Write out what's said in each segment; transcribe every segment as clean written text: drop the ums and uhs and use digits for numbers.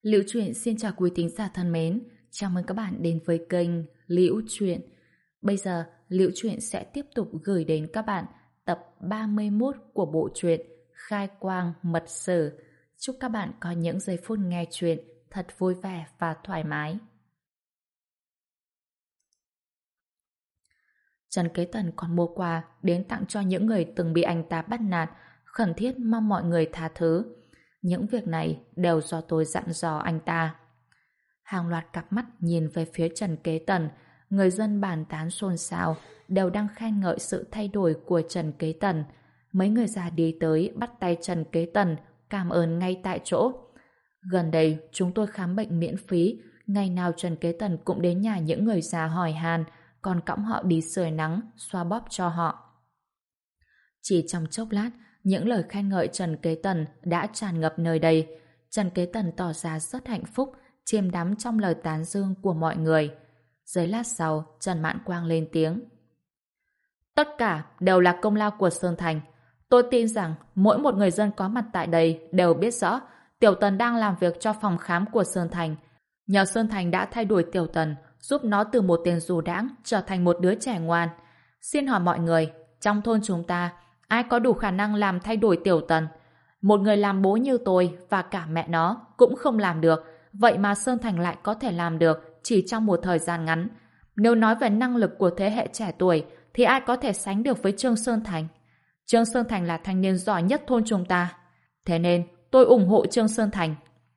Liễu Chuyện xin chào quý thính giả thân mến, chào mừng các bạn đến với kênh Liễu Chuyện. Bây giờ, Liễu Chuyện sẽ tiếp tục gửi đến các bạn tập 31 của bộ truyện Khai Quang Mật Sử. Chúc các bạn có những giây phút nghe chuyện thật vui vẻ và thoải mái. Trần Kế Tần còn mua quà đến tặng cho những người từng bị anh ta bắt nạt, khẩn thiết mong mọi người tha thứ. Những việc này đều do tôi dặn dò anh ta. Hàng loạt cặp mắt nhìn về phía Trần Kế Tần, người dân bàn tán xôn xao, đều đang khen ngợi sự thay đổi của Trần Kế Tần. Mấy người già đi tới bắt tay Trần Kế Tần, cảm ơn ngay tại chỗ. Gần đây, chúng tôi khám bệnh miễn phí, ngày nào Trần Kế Tần cũng đến nhà những người già hỏi han, còn cõng họ đi sưởi nắng, xoa bóp cho họ. Chỉ trong chốc lát, những lời khen ngợi Trần Kế Tần đã tràn ngập nơi đây. Trần Kế Tần tỏ ra rất hạnh phúc, chiêm đắm trong lời tán dương của mọi người. Giây lát sau, Trần Mạn Quang lên tiếng. Tất cả đều là công lao của Sơn Thành. Tôi tin rằng mỗi một người dân có mặt tại đây đều biết rõ Tiểu Tần đang làm việc cho phòng khám của Sơn Thành. Nhờ Sơn Thành đã thay đổi Tiểu Tần, giúp nó từ một tên dù đãng trở thành một đứa trẻ ngoan. Xin hỏi mọi người, trong thôn chúng ta, ai có đủ khả năng làm thay đổi Tiểu Tần? Một người làm bố như tôi và cả mẹ nó cũng không làm được, vậy mà Sơn Thành lại có thể làm được chỉ trong một thời gian ngắn. Nếu nói về năng lực của thế hệ trẻ tuổi, thì ai có thể sánh được với Trương Sơn Thành? Trương Sơn Thành là thanh niên giỏi nhất thôn chúng ta. Thế nên, tôi ủng hộ Trương Sơn Thành.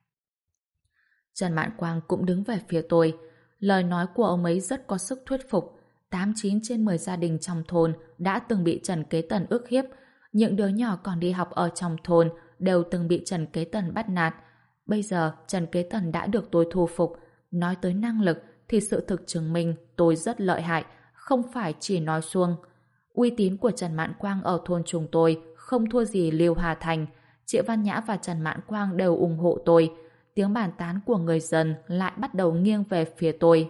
Trần Mạn Quang cũng đứng về phía tôi. Lời nói của ông ấy rất có sức thuyết phục. 8-9 trên 10 gia đình trong thôn đã từng bị Trần Kế Tần ức hiếp. Những đứa nhỏ còn đi học ở trong thôn đều từng bị Trần Kế Tần bắt nạt. Bây giờ Trần Kế Tần đã được tôi thu phục. Nói tới năng lực thì sự thực chứng minh tôi rất lợi hại, không phải chỉ nói suông. Uy tín của Trần Mạn Quang ở thôn chúng tôi không thua gì Liêu Hà Thành. Chị Văn Nhã và Trần Mạn Quang đều ủng hộ tôi. Tiếng bàn tán của người dân lại bắt đầu nghiêng về phía tôi.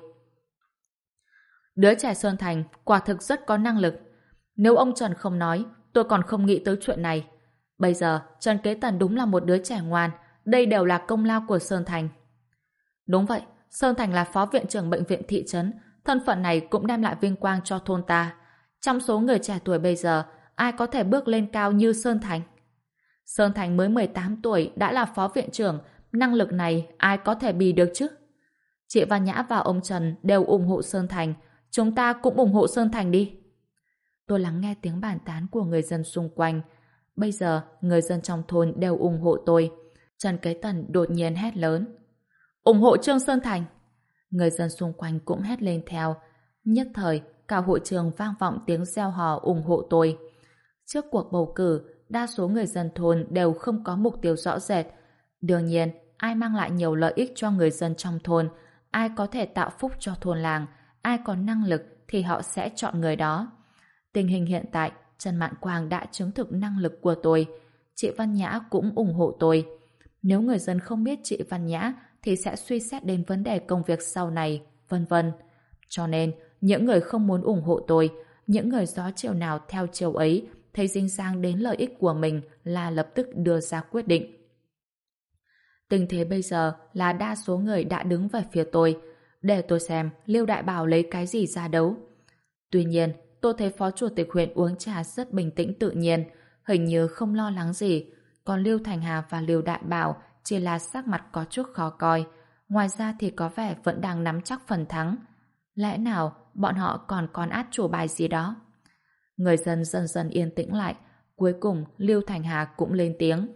Đứa trẻ Sơn Thành quả thực rất có năng lực. Nếu ông Trần không nói, tôi còn không nghĩ tới chuyện này. Bây giờ, Trần Kế Tần đúng là một đứa trẻ ngoan. Đây đều là công lao của Sơn Thành. Đúng vậy, Sơn Thành là phó viện trưởng bệnh viện thị trấn. Thân phận này cũng đem lại vinh quang cho thôn ta. Trong số người trẻ tuổi bây giờ, ai có thể bước lên cao như Sơn Thành? Sơn Thành mới 18 tuổi đã là phó viện trưởng. Năng lực này ai có thể bì được chứ? Chị Văn Nhã và ông Trần đều ủng hộ Sơn Thành. Chúng ta cũng ủng hộ Sơn Thành đi. Tôi lắng nghe tiếng bàn tán của người dân xung quanh. Bây giờ, người dân trong thôn đều ủng hộ tôi. Trần Kế Tần đột nhiên hét lớn. Ủng hộ Trương Sơn Thành! Người dân xung quanh cũng hét lên theo. Nhất thời, cả hội trường vang vọng tiếng reo hò ủng hộ tôi. Trước cuộc bầu cử, đa số người dân thôn đều không có mục tiêu rõ rệt. Đương nhiên, ai mang lại nhiều lợi ích cho người dân trong thôn, ai có thể tạo phúc cho thôn làng, ai có năng lực thì họ sẽ chọn người đó. Tình hình hiện tại, Trần Mạn Quang đã chứng thực năng lực của tôi. Chị Văn Nhã cũng ủng hộ tôi. Nếu người dân không biết chị Văn Nhã thì sẽ suy xét đến vấn đề công việc sau này, vân vân. Cho nên, những người không muốn ủng hộ tôi, những người gió chiều nào theo chiều ấy, thấy dính dáng đến lợi ích của mình là lập tức đưa ra quyết định. Tình thế bây giờ là đa số người đã đứng về phía tôi. Để tôi xem Liêu Đại Bảo lấy cái gì ra đấu. Tuy nhiên, tôi thấy Phó Chủ tịch huyện uống trà rất bình tĩnh tự nhiên, hình như không lo lắng gì. Còn Liêu Thành Hà và Liêu Đại Bảo chỉ là sắc mặt có chút khó coi. Ngoài ra thì có vẻ vẫn đang nắm chắc phần thắng. Lẽ nào bọn họ còn át chủ bài gì đó? Người dân dần dần yên tĩnh lại. Cuối cùng Liêu Thành Hà cũng lên tiếng.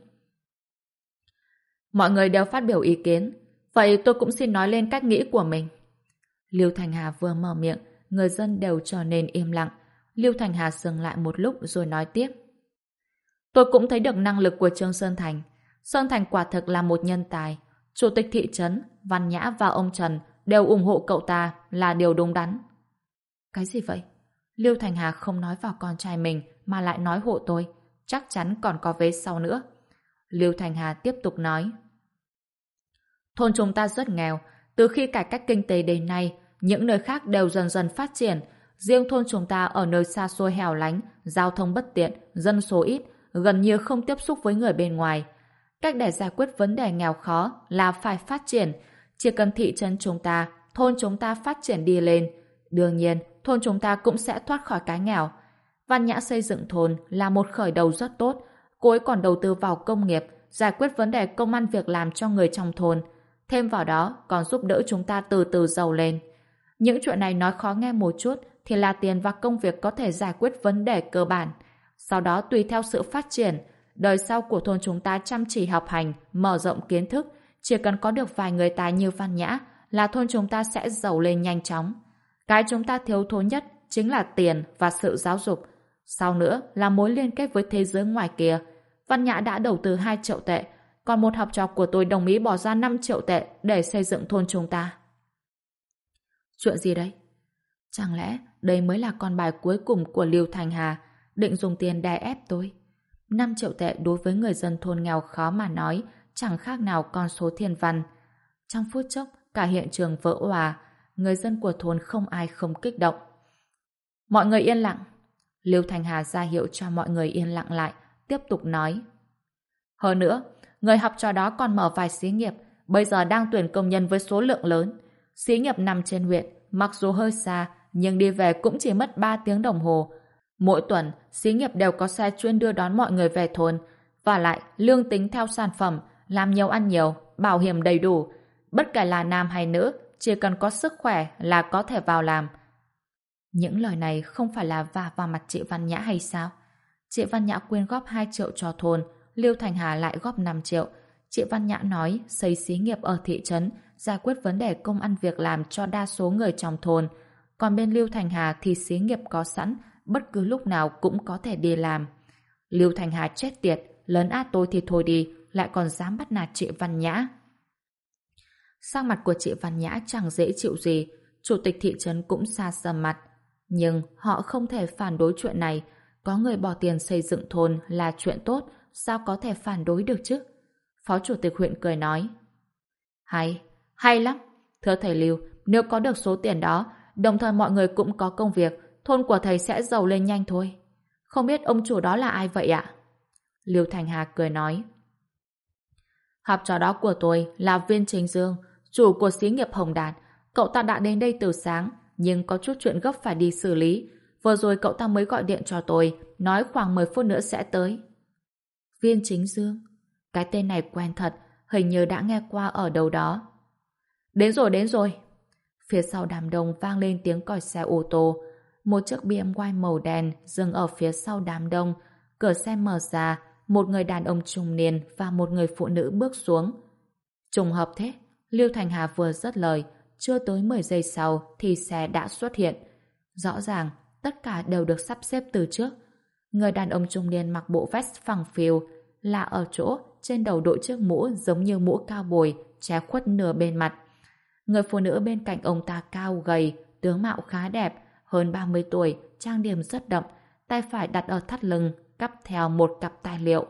Mọi người đều phát biểu ý kiến. Vậy tôi cũng xin nói lên cách nghĩ của mình. Liêu Thành Hà vừa mở miệng, người dân đều trở nên im lặng. Liêu Thành Hà dừng lại một lúc rồi nói tiếp. Tôi cũng thấy được năng lực của Trương Sơn Thành. Sơn Thành quả thực là một nhân tài. Chủ tịch thị trấn, Văn Nhã và ông Trần đều ủng hộ cậu ta là điều đúng đắn. Cái gì vậy? Liêu Thành Hà không nói vào con trai mình mà lại nói hộ tôi. Chắc chắn còn có vế sau nữa. Liêu Thành Hà tiếp tục nói. Thôn chúng ta rất nghèo. Từ khi cải cách kinh tế đến nay, những nơi khác đều dần dần phát triển. Riêng thôn chúng ta ở nơi xa xôi hẻo lánh, giao thông bất tiện, dân số ít, gần như không tiếp xúc với người bên ngoài. Cách để giải quyết vấn đề nghèo khó là phải phát triển. Chỉ cần thị trấn chúng ta, thôn chúng ta phát triển đi lên, đương nhiên thôn chúng ta cũng sẽ thoát khỏi cái nghèo. Văn Nhã xây dựng thôn là một khởi đầu rất tốt. Cô ấy còn đầu tư vào công nghiệp, giải quyết vấn đề công ăn việc làm cho người trong thôn. Thêm vào đó còn giúp đỡ chúng ta từ từ giàu lên. Những chuyện này nói khó nghe một chút thì là tiền và công việc có thể giải quyết vấn đề cơ bản. Sau đó tùy theo sự phát triển, đời sau của thôn chúng ta chăm chỉ học hành, mở rộng kiến thức, chỉ cần có được vài người tài như Văn Nhã là thôn chúng ta sẽ giàu lên nhanh chóng. Cái chúng ta thiếu thốn nhất chính là tiền và sự giáo dục. Sau nữa là mối liên kết với thế giới ngoài kia. Văn Nhã đã đầu tư 2 triệu tệ, còn một học trò của tôi đồng ý bỏ ra 5 triệu tệ để xây dựng thôn chúng ta. Chuyện gì đấy? Chẳng lẽ đây mới là con bài cuối cùng của Lưu Thành Hà, định dùng tiền đè ép tôi? 5 triệu tệ đối với người dân thôn nghèo khó mà nói chẳng khác nào con số thiên văn. Trong phút chốc, cả hiện trường vỡ òa, người dân của thôn không ai không kích động. Mọi người yên lặng. Lưu Thành Hà ra hiệu cho mọi người yên lặng lại, tiếp tục nói. Hơn nữa, người học trò đó còn mở vài xí nghiệp, bây giờ đang tuyển công nhân với số lượng lớn. Xí nghiệp nằm trên huyện, mặc dù hơi xa, nhưng đi về cũng chỉ mất 3 tiếng đồng hồ. Mỗi tuần, xí nghiệp đều có xe chuyên đưa đón mọi người về thôn. Và lại, lương tính theo sản phẩm, làm nhiều ăn nhiều, bảo hiểm đầy đủ. Bất kể là nam hay nữ, chỉ cần có sức khỏe là có thể vào làm. Những lời này không phải là vả vào mặt chị Văn Nhã hay sao? Chị Văn Nhã quyên góp 2 triệu cho thôn, Lưu Thành Hà lại góp 5 triệu. Chị Văn Nhã nói xây xí nghiệp ở thị trấn, giải quyết vấn đề công ăn việc làm cho đa số người trong thôn. Còn bên Lưu Thành Hà thì xí nghiệp có sẵn, bất cứ lúc nào cũng có thể đi làm. Lưu Thành Hà chết tiệt, lấn át tôi thì thôi đi, lại còn dám bắt nạt chị Văn Nhã. Sắc mặt của chị Văn Nhã chẳng dễ chịu gì, chủ tịch thị trấn cũng xa sầm mặt. Nhưng họ không thể phản đối chuyện này, có người bỏ tiền xây dựng thôn là chuyện tốt, sao có thể phản đối được chứ? Phó chủ tịch huyện cười nói. Hay lắm. Thưa thầy Lưu, nếu có được số tiền đó, đồng thời mọi người cũng có công việc, thôn của thầy sẽ giàu lên nhanh thôi. Không biết ông chủ đó là ai vậy ạ? Lưu Thành Hà cười nói. Học trò đó của tôi là Viên Chính Dương, chủ của xí nghiệp Hồng Đạt. Cậu ta đã đến đây từ sáng, nhưng có chút chuyện gấp phải đi xử lý. Vừa rồi cậu ta mới gọi điện cho tôi, nói khoảng 10 phút nữa sẽ tới. Viên Chính Dương? Cái tên này quen thật, hình như đã nghe qua ở đâu đó. Đến rồi. Phía sau đám đông vang lên tiếng còi xe ô tô. Một chiếc BMW màu đen dừng ở phía sau đám đông. Cửa xe mở ra, một người đàn ông trung niên và một người phụ nữ bước xuống. Trùng hợp thế, Lưu Thành Hà vừa dứt lời, chưa tới 10 giây sau thì xe đã xuất hiện. Rõ ràng, tất cả đều được sắp xếp từ trước. Người đàn ông trung niên mặc bộ vest phẳng phiu, là ở chỗ trên đầu đội chiếc mũ giống như mũ cao bồi, che khuất nửa bên mặt. Người phụ nữ bên cạnh ông ta cao gầy, tướng mạo khá đẹp, hơn 30 tuổi, trang điểm rất đậm, tay phải đặt ở thắt lưng, cắp theo một cặp tài liệu.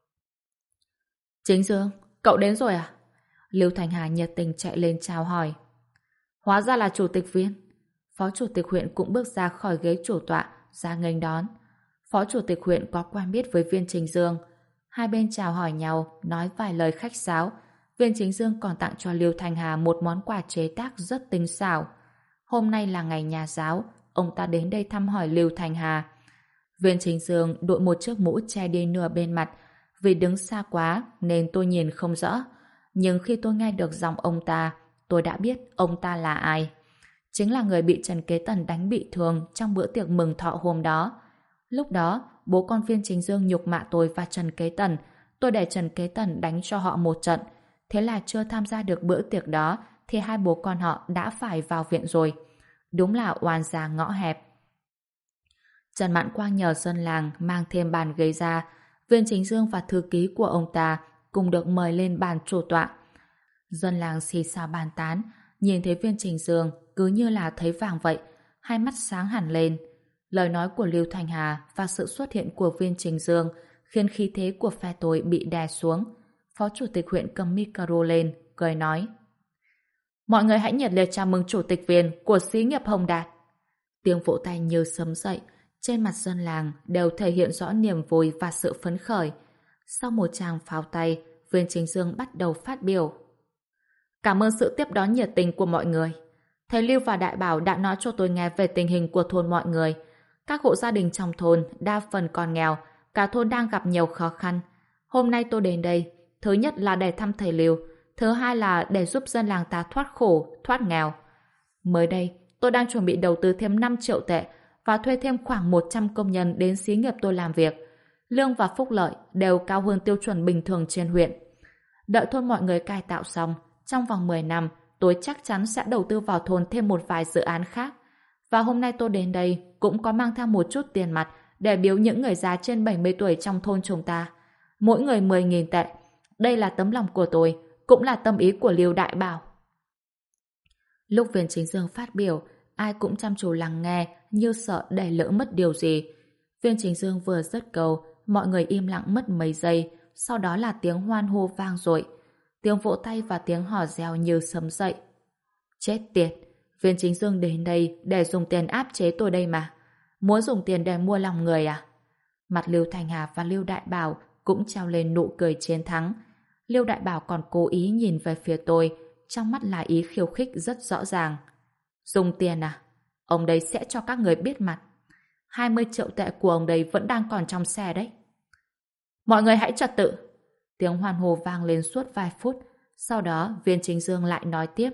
Chính Dương, cậu đến rồi à? Lưu Thành Hà nhiệt tình chạy lên chào hỏi. Hóa ra là chủ tịch Viên. Phó chủ tịch huyện cũng bước ra khỏi ghế chủ tọa, ra nghênh đón. Phó chủ tịch huyện có quen biết với Viên Chính Dương. Hai bên chào hỏi nhau, nói vài lời khách sáo. Viên Chính Dương còn tặng cho Lưu Thành Hà một món quà chế tác rất tinh xảo. Hôm nay là ngày nhà giáo, ông ta đến đây thăm hỏi Lưu Thành Hà. Viên Chính Dương đội một chiếc mũ che đi nửa bên mặt, vì đứng xa quá nên tôi nhìn không rõ. Nhưng khi tôi nghe được giọng ông ta, tôi đã biết ông ta là ai. Chính là người bị Trần Kế Tần đánh bị thương trong bữa tiệc mừng thọ hôm đó. Lúc đó, bố con Viên Chính Dương nhục mạ tôi và Trần Kế Tần. Tôi để Trần Kế Tần đánh cho họ một trận. Thế là chưa tham gia được bữa tiệc đó thì hai bố con họ đã phải vào viện rồi. Đúng là oan gia ngõ hẹp. Trần Mạn Quang nhờ dân làng mang thêm bàn ghế ra. Viên Chính Dương và thư ký của ông ta cùng được mời lên bàn chủ tọa. Dân làng xì xào bàn tán, nhìn thấy Viên Chính Dương cứ như là thấy vàng vậy, hai mắt sáng hẳn lên. Lời nói của Lưu Thành Hà và sự xuất hiện của Viên Chính Dương khiến khí thế của phe tôi bị đè xuống. Phó chủ tịch huyện cầm micro lên, cười nói: Mọi người hãy nhiệt liệt chào mừng chủ tịch Viên của xí nghiệp Hồng Đạt. Tiếng vỗ tay như sấm dậy, trên mặt dân làng đều thể hiện rõ niềm vui và sự phấn khởi. Sau một tràng pháo tay, Viên Chính Dương bắt đầu phát biểu. Cảm ơn sự tiếp đón nhiệt tình của mọi người. Thầy Lưu và Đại Bảo đã nói cho tôi nghe về tình hình của thôn mọi người. Các hộ gia đình trong thôn đa phần còn nghèo, cả thôn đang gặp nhiều khó khăn. Hôm nay tôi đến đây, thứ nhất là để thăm thầy Lưu, thứ hai là để giúp dân làng ta thoát khổ, thoát nghèo. Mới đây, tôi đang chuẩn bị đầu tư thêm 5 triệu tệ và thuê thêm khoảng 100 công nhân đến xí nghiệp tôi làm việc. Lương và phúc lợi đều cao hơn tiêu chuẩn bình thường trên huyện. Đợi thôn mọi người cải tạo xong, trong vòng 10 năm, tôi chắc chắn sẽ đầu tư vào thôn thêm một vài dự án khác. Và hôm nay tôi đến đây cũng có mang theo một chút tiền mặt để biếu những người già trên 70 tuổi trong thôn chúng ta. Mỗi người 10.000 tệ. Đây là tấm lòng của tôi, cũng là tâm ý của Lưu Đại Bảo. Lúc Viên Chính Dương phát biểu, ai cũng chăm chú lắng nghe như sợ để lỡ mất điều gì. Viên Chính Dương vừa dứt câu, mọi người im lặng mất mấy giây, sau đó là tiếng hoan hô vang dội. Tiếng vỗ tay và tiếng hò reo như sấm dậy. Chết tiệt, Viên Chính Dương đến đây để dùng tiền áp chế tôi đây mà. Muốn dùng tiền để mua lòng người à? Mặt Lưu Thành Hà và Lưu Đại Bảo cũng treo lên nụ cười chiến thắng. Lưu Đại Bảo còn cố ý nhìn về phía tôi, trong mắt là ý khiêu khích rất rõ ràng. Dùng tiền à? Ông đây sẽ cho các người biết mặt. 20 triệu tệ của ông đây vẫn đang còn trong xe đấy. Mọi người hãy trật tự. Tiếng hoan hô vang lên suốt vài phút. Sau đó Viên Chính Dương lại nói tiếp.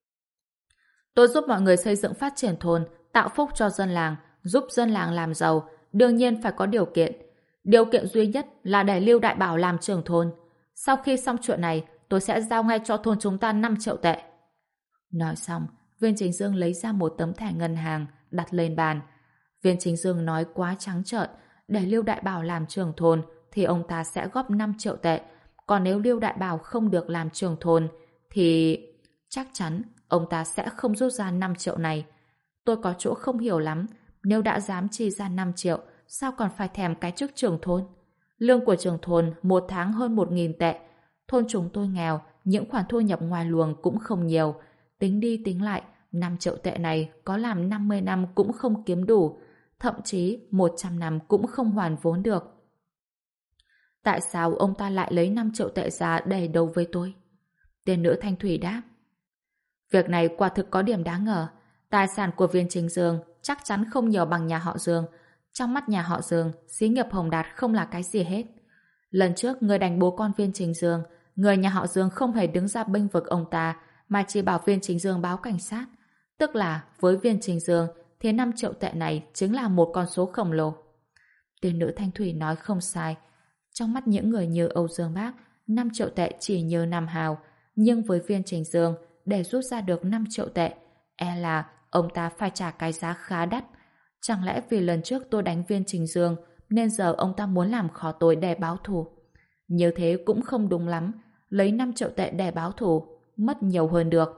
Tôi giúp mọi người xây dựng phát triển thôn, tạo phúc cho dân làng, giúp dân làng làm giàu. Đương nhiên phải có điều kiện. Điều kiện duy nhất là để Lưu Đại Bảo làm trưởng thôn. Sau khi xong chuyện này, tôi sẽ giao ngay cho thôn chúng ta 5 triệu tệ. Nói xong, Viên Chính Dương lấy ra một tấm thẻ ngân hàng, đặt lên bàn. Viên Chính Dương nói quá trắng trợn, để Lưu Đại Bảo làm trưởng thôn thì ông ta sẽ góp 5 triệu tệ. Còn nếu Lưu Đại Bảo không được làm trưởng thôn thì chắc chắn ông ta sẽ không rút ra 5 triệu này. Tôi có chỗ không hiểu lắm, nếu đã dám chi ra 5 triệu, sao còn phải thèm cái chức trưởng thôn? Lương của trưởng thôn một tháng hơn 1.000 tệ. Thôn chúng tôi nghèo, những khoản thu nhập ngoài luồng cũng không nhiều. Tính đi tính lại, 5 triệu tệ này có làm 50 năm cũng không kiếm đủ, thậm chí 100 năm cũng không hoàn vốn được. Tại sao ông ta lại lấy 5 triệu tệ ra để đấu với tôi? Tiên nữ Thanh Thủy đáp. Việc này quả thực có điểm đáng ngờ. Tài sản của Viên Chính Dương chắc chắn không nhiều bằng nhà họ Dương. Trong mắt nhà họ Dương, xí nghiệp Hồng Đạt không là cái gì hết. Lần trước người đánh bố con Viên Chính Dương, người nhà họ Dương không hề đứng ra bênh vực ông ta, mà chỉ bảo Viên Chính Dương báo cảnh sát. Tức là với Viên Chính Dương thì 5 triệu tệ này chính là một con số khổng lồ. Tiên nữ Thanh Thủy nói không sai. Trong mắt những người như Âu Dương Bác, 5 triệu tệ chỉ như 5 hào. Nhưng với Viên Chính Dương, để rút ra được 5 triệu tệ, e là ông ta phải trả cái giá khá đắt. Chẳng lẽ vì lần trước tôi đánh Viên Chính Dương nên giờ ông ta muốn làm khó tôi để báo thù? Như thế cũng không đúng lắm. Lấy 5 triệu tệ để báo thù, mất nhiều hơn được.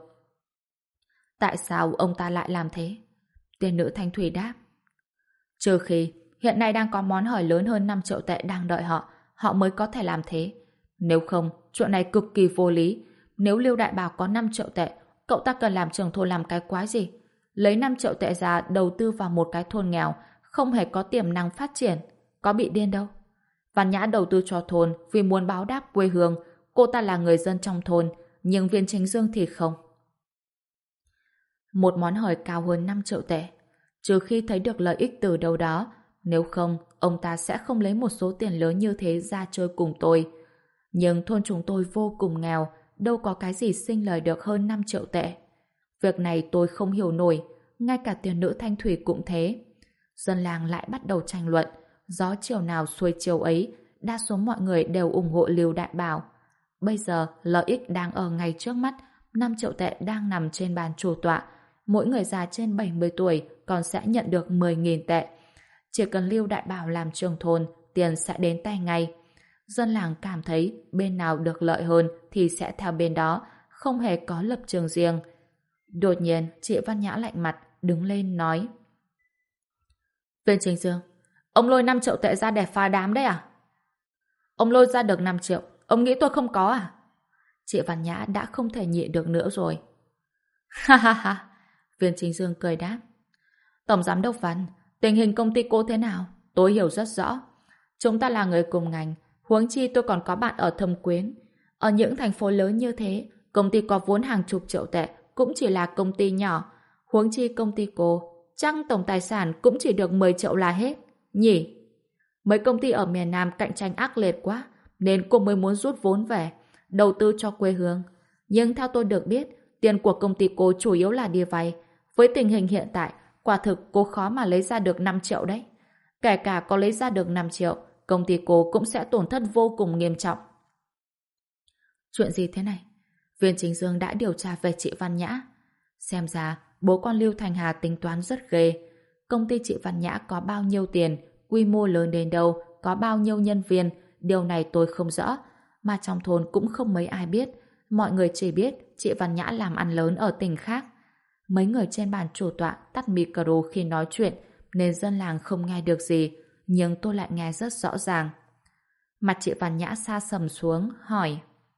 Tại sao ông ta lại làm thế? Tiên nữ Thanh Thủy đáp. Trừ khi hiện nay đang có món hời lớn hơn 5 triệu tệ đang đợi họ, họ mới có thể làm thế. Nếu không, chuyện này cực kỳ vô lý. Nếu Lưu Đại Bảo có 5 triệu tệ, cậu ta cần làm trưởng thôn làm cái quái gì? Lấy 5 triệu tệ ra đầu tư vào một cái thôn nghèo, không hề có tiềm năng phát triển, có bị điên đâu. Văn Nhã đầu tư cho thôn vì muốn báo đáp quê hương, cô ta là người dân trong thôn, nhưng Viên Chính Dương thì không. Một món hời cao hơn 5 triệu tệ, trừ khi thấy được lợi ích từ đâu đó, nếu không, ông ta sẽ không lấy một số tiền lớn như thế ra chơi cùng tôi. Nhưng thôn chúng tôi vô cùng nghèo, đâu có cái gì sinh lời được hơn 5 triệu tệ. Việc này tôi không hiểu nổi, ngay cả tiên nữ Thanh Thủy cũng thế. Dân làng lại bắt đầu tranh luận, gió chiều nào xuôi chiều ấy, đa số mọi người đều ủng hộ Lưu Đại Bảo. Bây giờ, lợi ích đang ở ngay trước mắt, 5 triệu tệ đang nằm trên bàn chủ tọa. Mỗi người già trên 70 tuổi còn sẽ nhận được 10.000 tệ. Chỉ cần Lưu Đại Bảo làm trưởng thôn, tiền sẽ đến tay ngay. Dân làng cảm thấy bên nào được lợi hơn thì sẽ theo bên đó, không hề có lập trường riêng. Đột nhiên, chị Văn Nhã lạnh mặt, đứng lên nói. Viên Chính Dương, ông lôi 5 triệu tệ ra để phá đám đấy à? Ông lôi ra được 5 triệu, ông nghĩ tôi không có à? Chị Văn Nhã đã không thể nhịn được nữa rồi. Ha ha ha, Viên Chính Dương cười đáp. Tổng giám đốc Văn, tình hình công ty cô thế nào? Tôi hiểu rất rõ. Chúng ta là người cùng ngành, huống chi tôi còn có bạn ở Thâm Quyến. Ở những thành phố lớn như thế, công ty có vốn hàng chục triệu tệ cũng chỉ là công ty nhỏ. Huống chi công ty cô, chắc tổng tài sản cũng chỉ được 10 triệu là hết. Nhỉ? Mấy công ty ở miền Nam cạnh tranh ác liệt quá, nên cô mới muốn rút vốn về, đầu tư cho quê hương. Nhưng theo tôi được biết, tiền của công ty cô chủ yếu là đi vay. Với tình hình hiện tại, quả thực cô khó mà lấy ra được 5 triệu đấy. Kể cả có lấy ra được 5 triệu, công ty cô cũng sẽ tổn thất vô cùng nghiêm trọng. Chuyện gì thế này? Viên Chính Dương đã điều tra về chị Văn Nhã. Xem ra, bố con Lưu Thành Hà tính toán rất ghê. Công ty chị Văn Nhã có bao nhiêu tiền, quy mô lớn đến đâu, có bao nhiêu nhân viên, điều này tôi không rõ. Mà trong thôn cũng không mấy ai biết. Mọi người chỉ biết chị Văn Nhã làm ăn lớn ở tỉnh khác. Mấy người trên bàn chủ tọa tắt micro khi nói chuyện, nên dân làng không nghe được gì, nhưng tôi lại nghe rất rõ ràng. Mặt chị Văn Nhã sa sầm xuống, hỏi: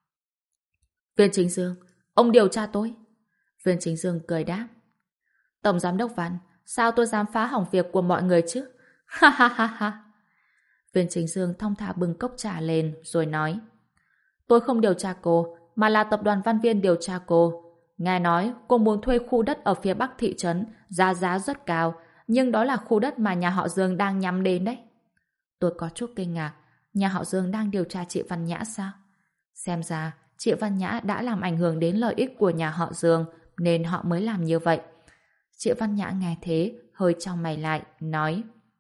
Viên Chính Dương, ông điều tra tôi. Viên Chính Dương cười đáp: Tổng giám đốc Văn, sao tôi dám phá hỏng việc của mọi người chứ? Ha ha ha ha. Viên Chính Dương thong thả bưng cốc trà lên rồi nói: Tôi không điều tra cô, mà là tập đoàn Văn Viên điều tra cô. Nghe nói cô muốn thuê khu đất ở phía bắc thị trấn, giá rất cao, nhưng đó là khu đất mà nhà họ Dương đang nhắm đến đấy. Tôi có chút kinh ngạc, nhà họ Dương đang điều tra chị Văn Nhã sao? Xem ra chị Văn Nhã đã làm ảnh hưởng đến lợi ích của nhà họ Dương, nên họ mới làm như vậy. Chị Văn Nhã nghe thế, hơi chau mày lại, nói: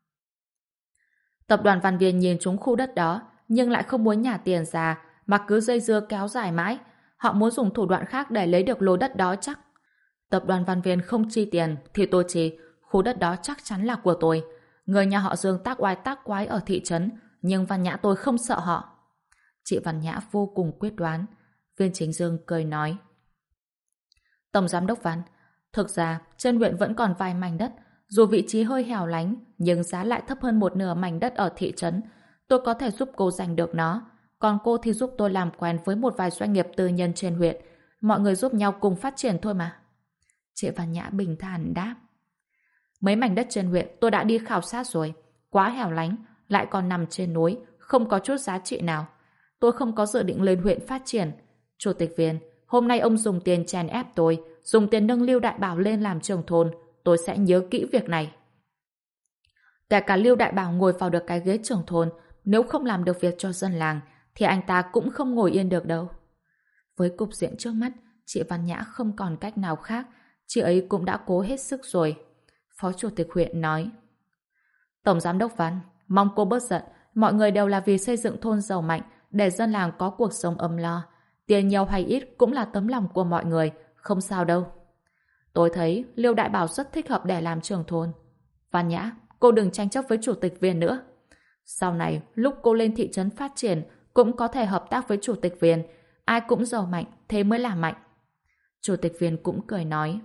Tập đoàn Văn Viên nhìn trúng khu đất đó, nhưng lại không muốn nhả tiền ra, mà cứ dây dưa kéo dài mãi. Họ muốn dùng thủ đoạn khác để lấy được lô đất đó chắc. Tập đoàn Văn Viên không chi tiền, thì tôi chi, khu đất đó chắc chắn là của tôi. Người nhà họ Dương tác quái ở thị trấn, nhưng Văn Nhã tôi không sợ họ. Chị Văn Nhã vô cùng quyết đoán. Viên Chính Dương cười nói: Tổng giám đốc Văn, thực ra trên huyện vẫn còn vài mảnh đất, dù vị trí hơi hẻo lánh, nhưng giá lại thấp hơn một nửa mảnh đất ở thị trấn. Tôi có thể giúp cô giành được nó, còn cô thì giúp tôi làm quen với một vài doanh nghiệp tư nhân trên huyện. Mọi người giúp nhau cùng phát triển thôi mà. Chị Văn Nhã bình thản đáp: Mấy mảnh đất trên huyện tôi đã đi khảo sát rồi, quá hẻo lánh, lại còn nằm trên núi, không có chút giá trị nào. Tôi không có dự định lên huyện phát triển. Chủ tịch Viên, hôm nay ông dùng tiền chèn ép tôi, dùng tiền nâng Lưu Đại Bảo lên làm trưởng thôn, tôi sẽ nhớ kỹ việc này. Kể cả Lưu Đại Bảo ngồi vào được cái ghế trưởng thôn, nếu không làm được việc cho dân làng, thì anh ta cũng không ngồi yên được đâu. Với cục diện trước mắt, chị Văn Nhã không còn cách nào khác, chị ấy cũng đã cố hết sức rồi. Phó Chủ tịch huyện nói: Tổng giám đốc Văn, mong cô bớt giận, mọi người đều là vì xây dựng thôn giàu mạnh, để dân làng có cuộc sống ấm lo. Tiền nhiều hay ít cũng là tấm lòng của mọi người, không sao đâu. Tôi thấy Liêu Đại Bảo rất thích hợp để làm trưởng thôn. Văn Nhã, cô đừng tranh chấp với Chủ tịch Viên nữa. Sau này, lúc cô lên thị trấn phát triển, cũng có thể hợp tác với Chủ tịch Viên. Ai cũng giàu mạnh, thế mới là mạnh. Chủ tịch Viên cũng cười nói: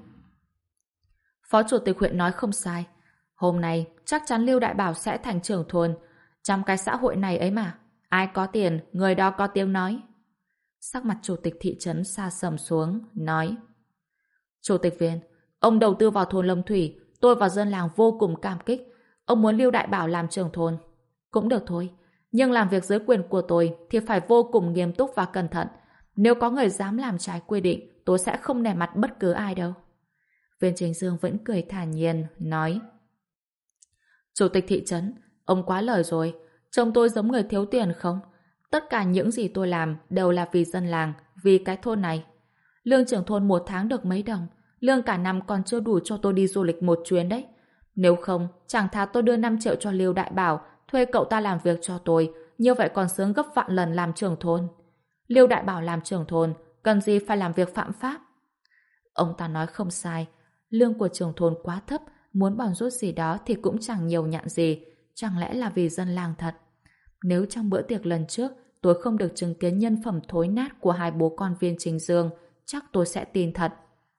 Phó Chủ tịch huyện nói không sai. Hôm nay, chắc chắn Liêu Đại Bảo sẽ thành trưởng thôn. Trong cái xã hội này ấy mà, ai có tiền, người đó có tiếng nói. Sắc mặt Chủ tịch thị trấn sa sầm xuống, nói: Chủ tịch Viên, ông đầu tư vào thôn Lâm Thủy, tôi và dân làng vô cùng cảm kích. Ông muốn Liêu Đại Bảo làm trưởng thôn. Cũng được thôi, nhưng làm việc dưới quyền của tôi thì phải vô cùng nghiêm túc và cẩn thận. Nếu có người dám làm trái quy định, tôi sẽ không nể mặt bất cứ ai đâu. Viên Chính Dương vẫn cười thản nhiên, nói: Chủ tịch thị trấn, ông quá lời rồi. Trông tôi giống người thiếu tiền không? Tất cả những gì tôi làm đều là vì dân làng, vì cái thôn này. Lương trưởng thôn một tháng được mấy đồng, lương cả năm còn chưa đủ cho tôi đi du lịch một chuyến đấy. Nếu không, chẳng thà tôi đưa 5 triệu cho Liêu Đại Bảo, thuê cậu ta làm việc cho tôi, như vậy còn sướng gấp vạn lần làm trưởng thôn. Liêu Đại Bảo làm trưởng thôn, cần gì phải làm việc phạm pháp? Ông ta nói không sai, lương của trưởng thôn quá thấp, muốn bòn rút gì đó thì cũng chẳng nhiều nhặn gì, chẳng lẽ là vì dân làng thật? Nếu trong bữa tiệc lần trước tôi không được chứng kiến nhân phẩm thối nát của hai bố con Viên Chính Dương, chắc tôi sẽ tin thật.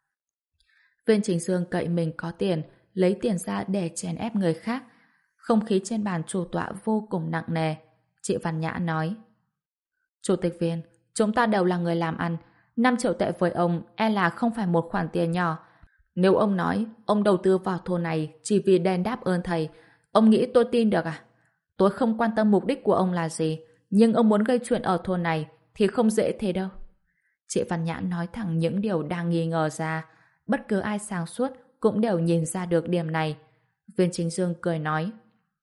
Viên Chính Dương cậy mình có tiền, lấy tiền ra để chèn ép người khác. Không khí trên bàn chủ tọa vô cùng nặng nề. Chị Văn Nhã nói: Chủ tịch Viên, chúng ta đều là người làm ăn. 5 triệu tệ với ông e là không phải một khoản tiền nhỏ. Nếu ông nói ông đầu tư vào thôn này chỉ vì đền đáp ơn thầy, ông nghĩ tôi tin được à? Tôi không quan tâm mục đích của ông là gì, nhưng ông muốn gây chuyện ở thôn này thì không dễ thế đâu. Chị Văn Nhã nói thẳng những điều đang nghi ngờ ra. Bất cứ ai sáng suốt cũng đều nhìn ra được điểm này. Viên Chính Dương cười nói.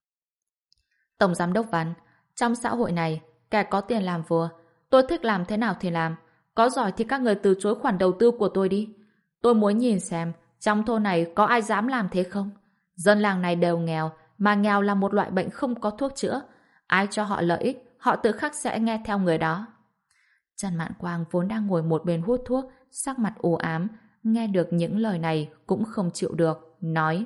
Tổng Giám đốc Văn, trong xã hội này, kẻ có tiền làm vua. Tôi thích làm thế nào thì làm. Có giỏi thì các người từ chối khoản đầu tư của tôi đi. Tôi muốn nhìn xem trong thôn này có ai dám làm thế không? Dân làng này đều nghèo, mà nghèo là một loại bệnh không có thuốc chữa. Ai cho họ lợi ích, họ tự khắc sẽ nghe theo người đó. Trần Mạn Quang vốn đang ngồi một bên hút thuốc, sắc mặt u ám, nghe được những lời này cũng không chịu được, nói.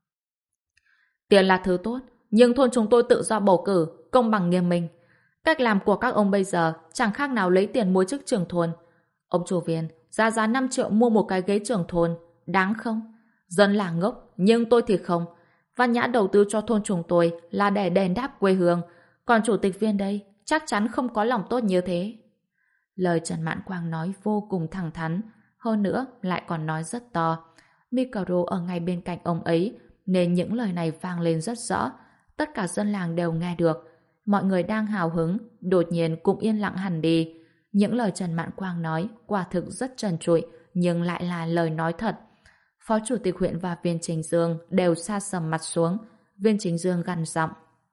Tiền là thứ tốt, nhưng thôn chúng tôi tự do bầu cử, công bằng nghiêm minh. Cách làm của các ông bây giờ chẳng khác nào lấy tiền mua chức trưởng thôn. Ông chủ Viên, giá 5 triệu mua một cái ghế trưởng thôn, đáng không? Dân làng ngốc, nhưng tôi thì không. Văn Nhã đầu tư cho thôn chúng tôi là để đền đáp quê hương, còn chủ tịch Viên đây chắc chắn không có lòng tốt như thế. Lời Trần Mạn Quang nói vô cùng thẳng thắn, hơn nữa lại còn nói rất to. Micro ở ngay bên cạnh ông ấy, nên những lời này vang lên rất rõ. Tất cả dân làng đều nghe được. Mọi người đang hào hứng, đột nhiên cũng yên lặng hẳn đi. Những lời Trần Mạn Quang nói quả thực rất trần trụi, nhưng lại là lời nói thật. Phó chủ tịch huyện và Viên Chính Dương đều sa sầm mặt xuống. Viên Chính Dương gằn giọng.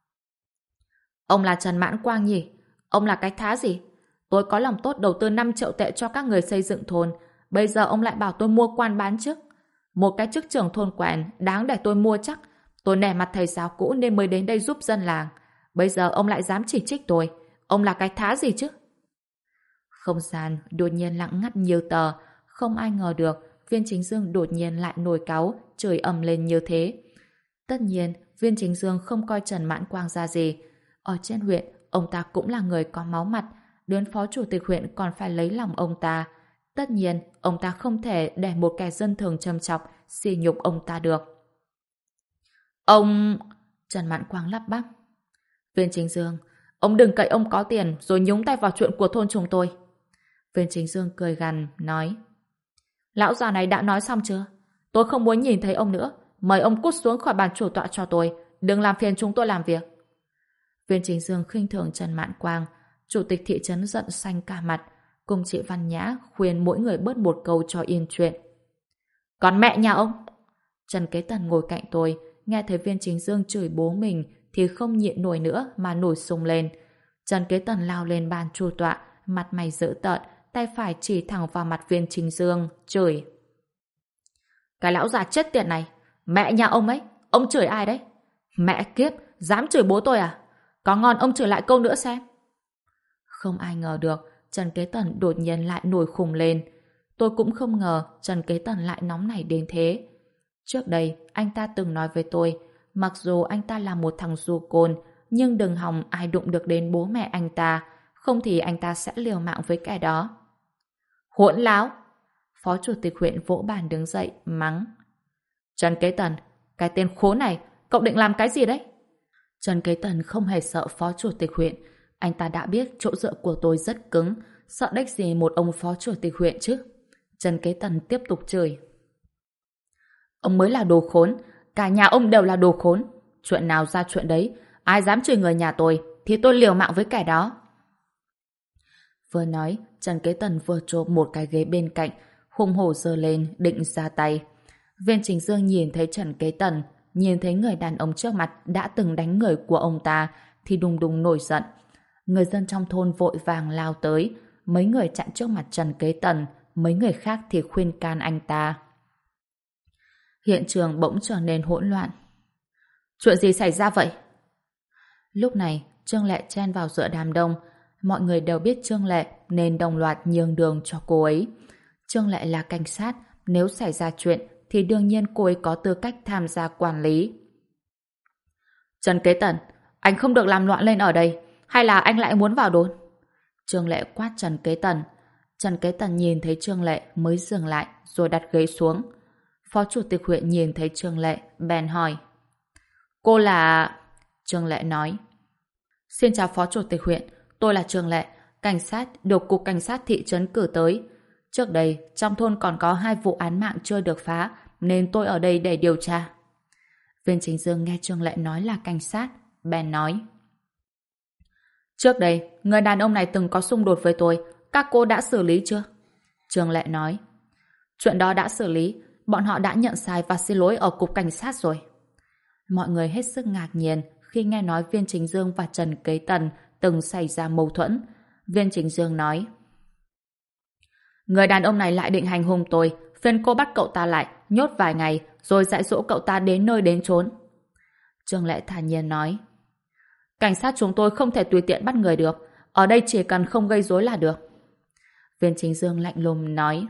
Ông là Trần Mạn Quang nhỉ? Ông là cái thá gì? Tôi có lòng tốt đầu tư 5 triệu tệ cho các người xây dựng thôn. Bây giờ ông lại bảo tôi mua quan bán chức. Một cái chức trưởng thôn quèn đáng để tôi mua chắc. Tôi nể mặt thầy giáo cũ nên mới đến đây giúp dân làng. Bây giờ ông lại dám chỉ trích tôi. Ông là cái thá gì chứ? Không gian đột nhiên lặng ngắt nhiều tờ. Không ai ngờ được Viên Chính Dương đột nhiên lại nổi cáu, chửi ầm lên như thế. Tất nhiên, Viên Chính Dương không coi Trần Mạn Quang ra gì. Ở trên huyện, ông ta cũng là người có máu mặt. Đến phó chủ tịch huyện còn phải lấy lòng ông ta. Tất nhiên, ông ta không thể để một kẻ dân thường châm chọc, sỉ nhục ông ta được. Ông... Trần Mạn Quang lắp bắp. Viên Chính Dương, ông đừng cậy ông có tiền rồi nhúng tay vào chuyện của thôn chúng tôi. Viên Chính Dương cười gằn, nói. Lão già này đã nói xong chưa? Tôi không muốn nhìn thấy ông nữa. Mời ông cút xuống khỏi bàn chủ tọa cho tôi. Đừng làm phiền chúng tôi làm việc. Viên Chính Dương khinh thường Trần Mạn Quang. Chủ tịch thị trấn giận xanh cả mặt. Cùng chị Văn Nhã khuyên mỗi người bớt một câu cho yên chuyện. Còn mẹ nhà ông? Trần Kế Tần ngồi cạnh tôi, nghe thấy Viên Chính Dương chửi bố mình thì không nhịn nổi nữa mà nổi sung lên. Trần Kế Tần lao lên bàn chủ tọa, mặt mày dữ tợn, tay phải chỉ thẳng vào mặt Viên Chính Dương, chửi. Cái lão già chết tiệt này, mẹ nhà ông ấy, ông chửi ai đấy? Mẹ kiếp, dám chửi bố tôi à? Có ngon ông chửi lại câu nữa xem. Không ai ngờ được Trần Kế Tần đột nhiên lại nổi khùng lên. Tôi cũng không ngờ Trần Kế Tần lại nóng nảy đến thế. Trước đây, anh ta từng nói với tôi, mặc dù anh ta là một thằng du côn, nhưng đừng hòng ai đụng được đến bố mẹ anh ta, không thì anh ta sẽ liều mạng với kẻ đó. Hỗn láo! Phó chủ tịch huyện vỗ bàn đứng dậy, mắng. Trần Kế Tần, cái tên khốn này, cậu định làm cái gì đấy? Trần Kế Tần không hề sợ phó chủ tịch huyện. Anh ta đã biết chỗ dựa của tôi rất cứng, sợ đếch gì một ông phó chủ tịch huyện chứ. Trần Kế Tần tiếp tục chửi. Ông mới là đồ khốn, cả nhà ông đều là đồ khốn. Chuyện nào ra chuyện đấy, ai dám chửi người nhà tôi thì tôi liều mạng với kẻ đó. Vừa nói, Trần Kế Tần vừa chộp một cái ghế bên cạnh, hùng hổ giơ lên định ra tay. Viên Chính Dương nhìn thấy Trần Kế Tần, nhìn thấy người đàn ông trước mặt đã từng đánh người của ông ta thì đùng đùng nổi giận. Người dân trong thôn vội vàng lao tới, mấy người chặn trước mặt Trần Kế Tần, mấy người khác thì khuyên can anh ta. Hiện trường bỗng trở nên hỗn loạn. Chuyện gì xảy ra vậy? Lúc này, Trương Lệ chen vào giữa đám đông. Mọi người đều biết Trương Lệ nên đồng loạt nhường đường cho cô ấy. Trương Lệ là cảnh sát, nếu xảy ra chuyện thì đương nhiên cô ấy có tư cách tham gia quản lý. Trần Kế Tần, anh không được làm loạn lên ở đây, hay là anh lại muốn vào đồn? Trương Lệ quát Trần Kế Tần. Trần Kế Tần nhìn thấy Trương Lệ mới dừng lại rồi đặt ghế xuống. Phó chủ tịch huyện nhìn thấy Trương Lệ, bèn hỏi. Cô là... Trương Lệ nói. Xin chào Phó chủ tịch huyện, tôi là Trương Lệ, cảnh sát được Cục Cảnh sát thị trấn cử tới. Trước đây, trong thôn còn có 2 vụ án mạng chưa được phá, nên tôi ở đây để điều tra. Viên Chính Dương nghe Trương Lệ nói là cảnh sát, bèn nói. Trước đây, người đàn ông này từng có xung đột với tôi. Các cô đã xử lý chưa? Trương Lệ nói. Chuyện đó đã xử lý. Bọn họ đã nhận sai và xin lỗi ở cục cảnh sát rồi. Mọi người hết sức ngạc nhiên khi nghe nói Viên Chính Dương và Trần Kế Tần từng xảy ra mâu thuẫn. Viên Chính Dương nói. Người đàn ông này lại định hành hung tôi, phiền cô bắt cậu ta lại, nhốt vài ngày, rồi dạy dỗ cậu ta đến nơi đến chốn. Trương Lệ thản nhiên nói. Cảnh sát chúng tôi không thể tùy tiện bắt người được, ở đây chỉ cần không gây rối là được. Viên Chính Dương lạnh lùng nói.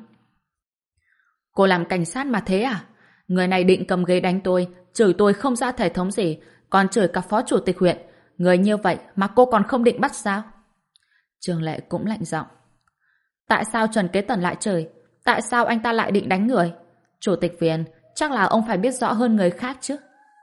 Cô làm cảnh sát mà thế à? Người này định cầm ghế đánh tôi, chửi tôi không ra thể thống gì, còn chửi cả phó chủ tịch huyện. Người như vậy mà cô còn không định bắt sao? Trương Lệ cũng lạnh giọng. Tại sao Trần Kế Tần lại chửi? Tại sao anh ta lại định đánh người? Chủ tịch Viên, chắc là ông phải biết rõ hơn người khác chứ.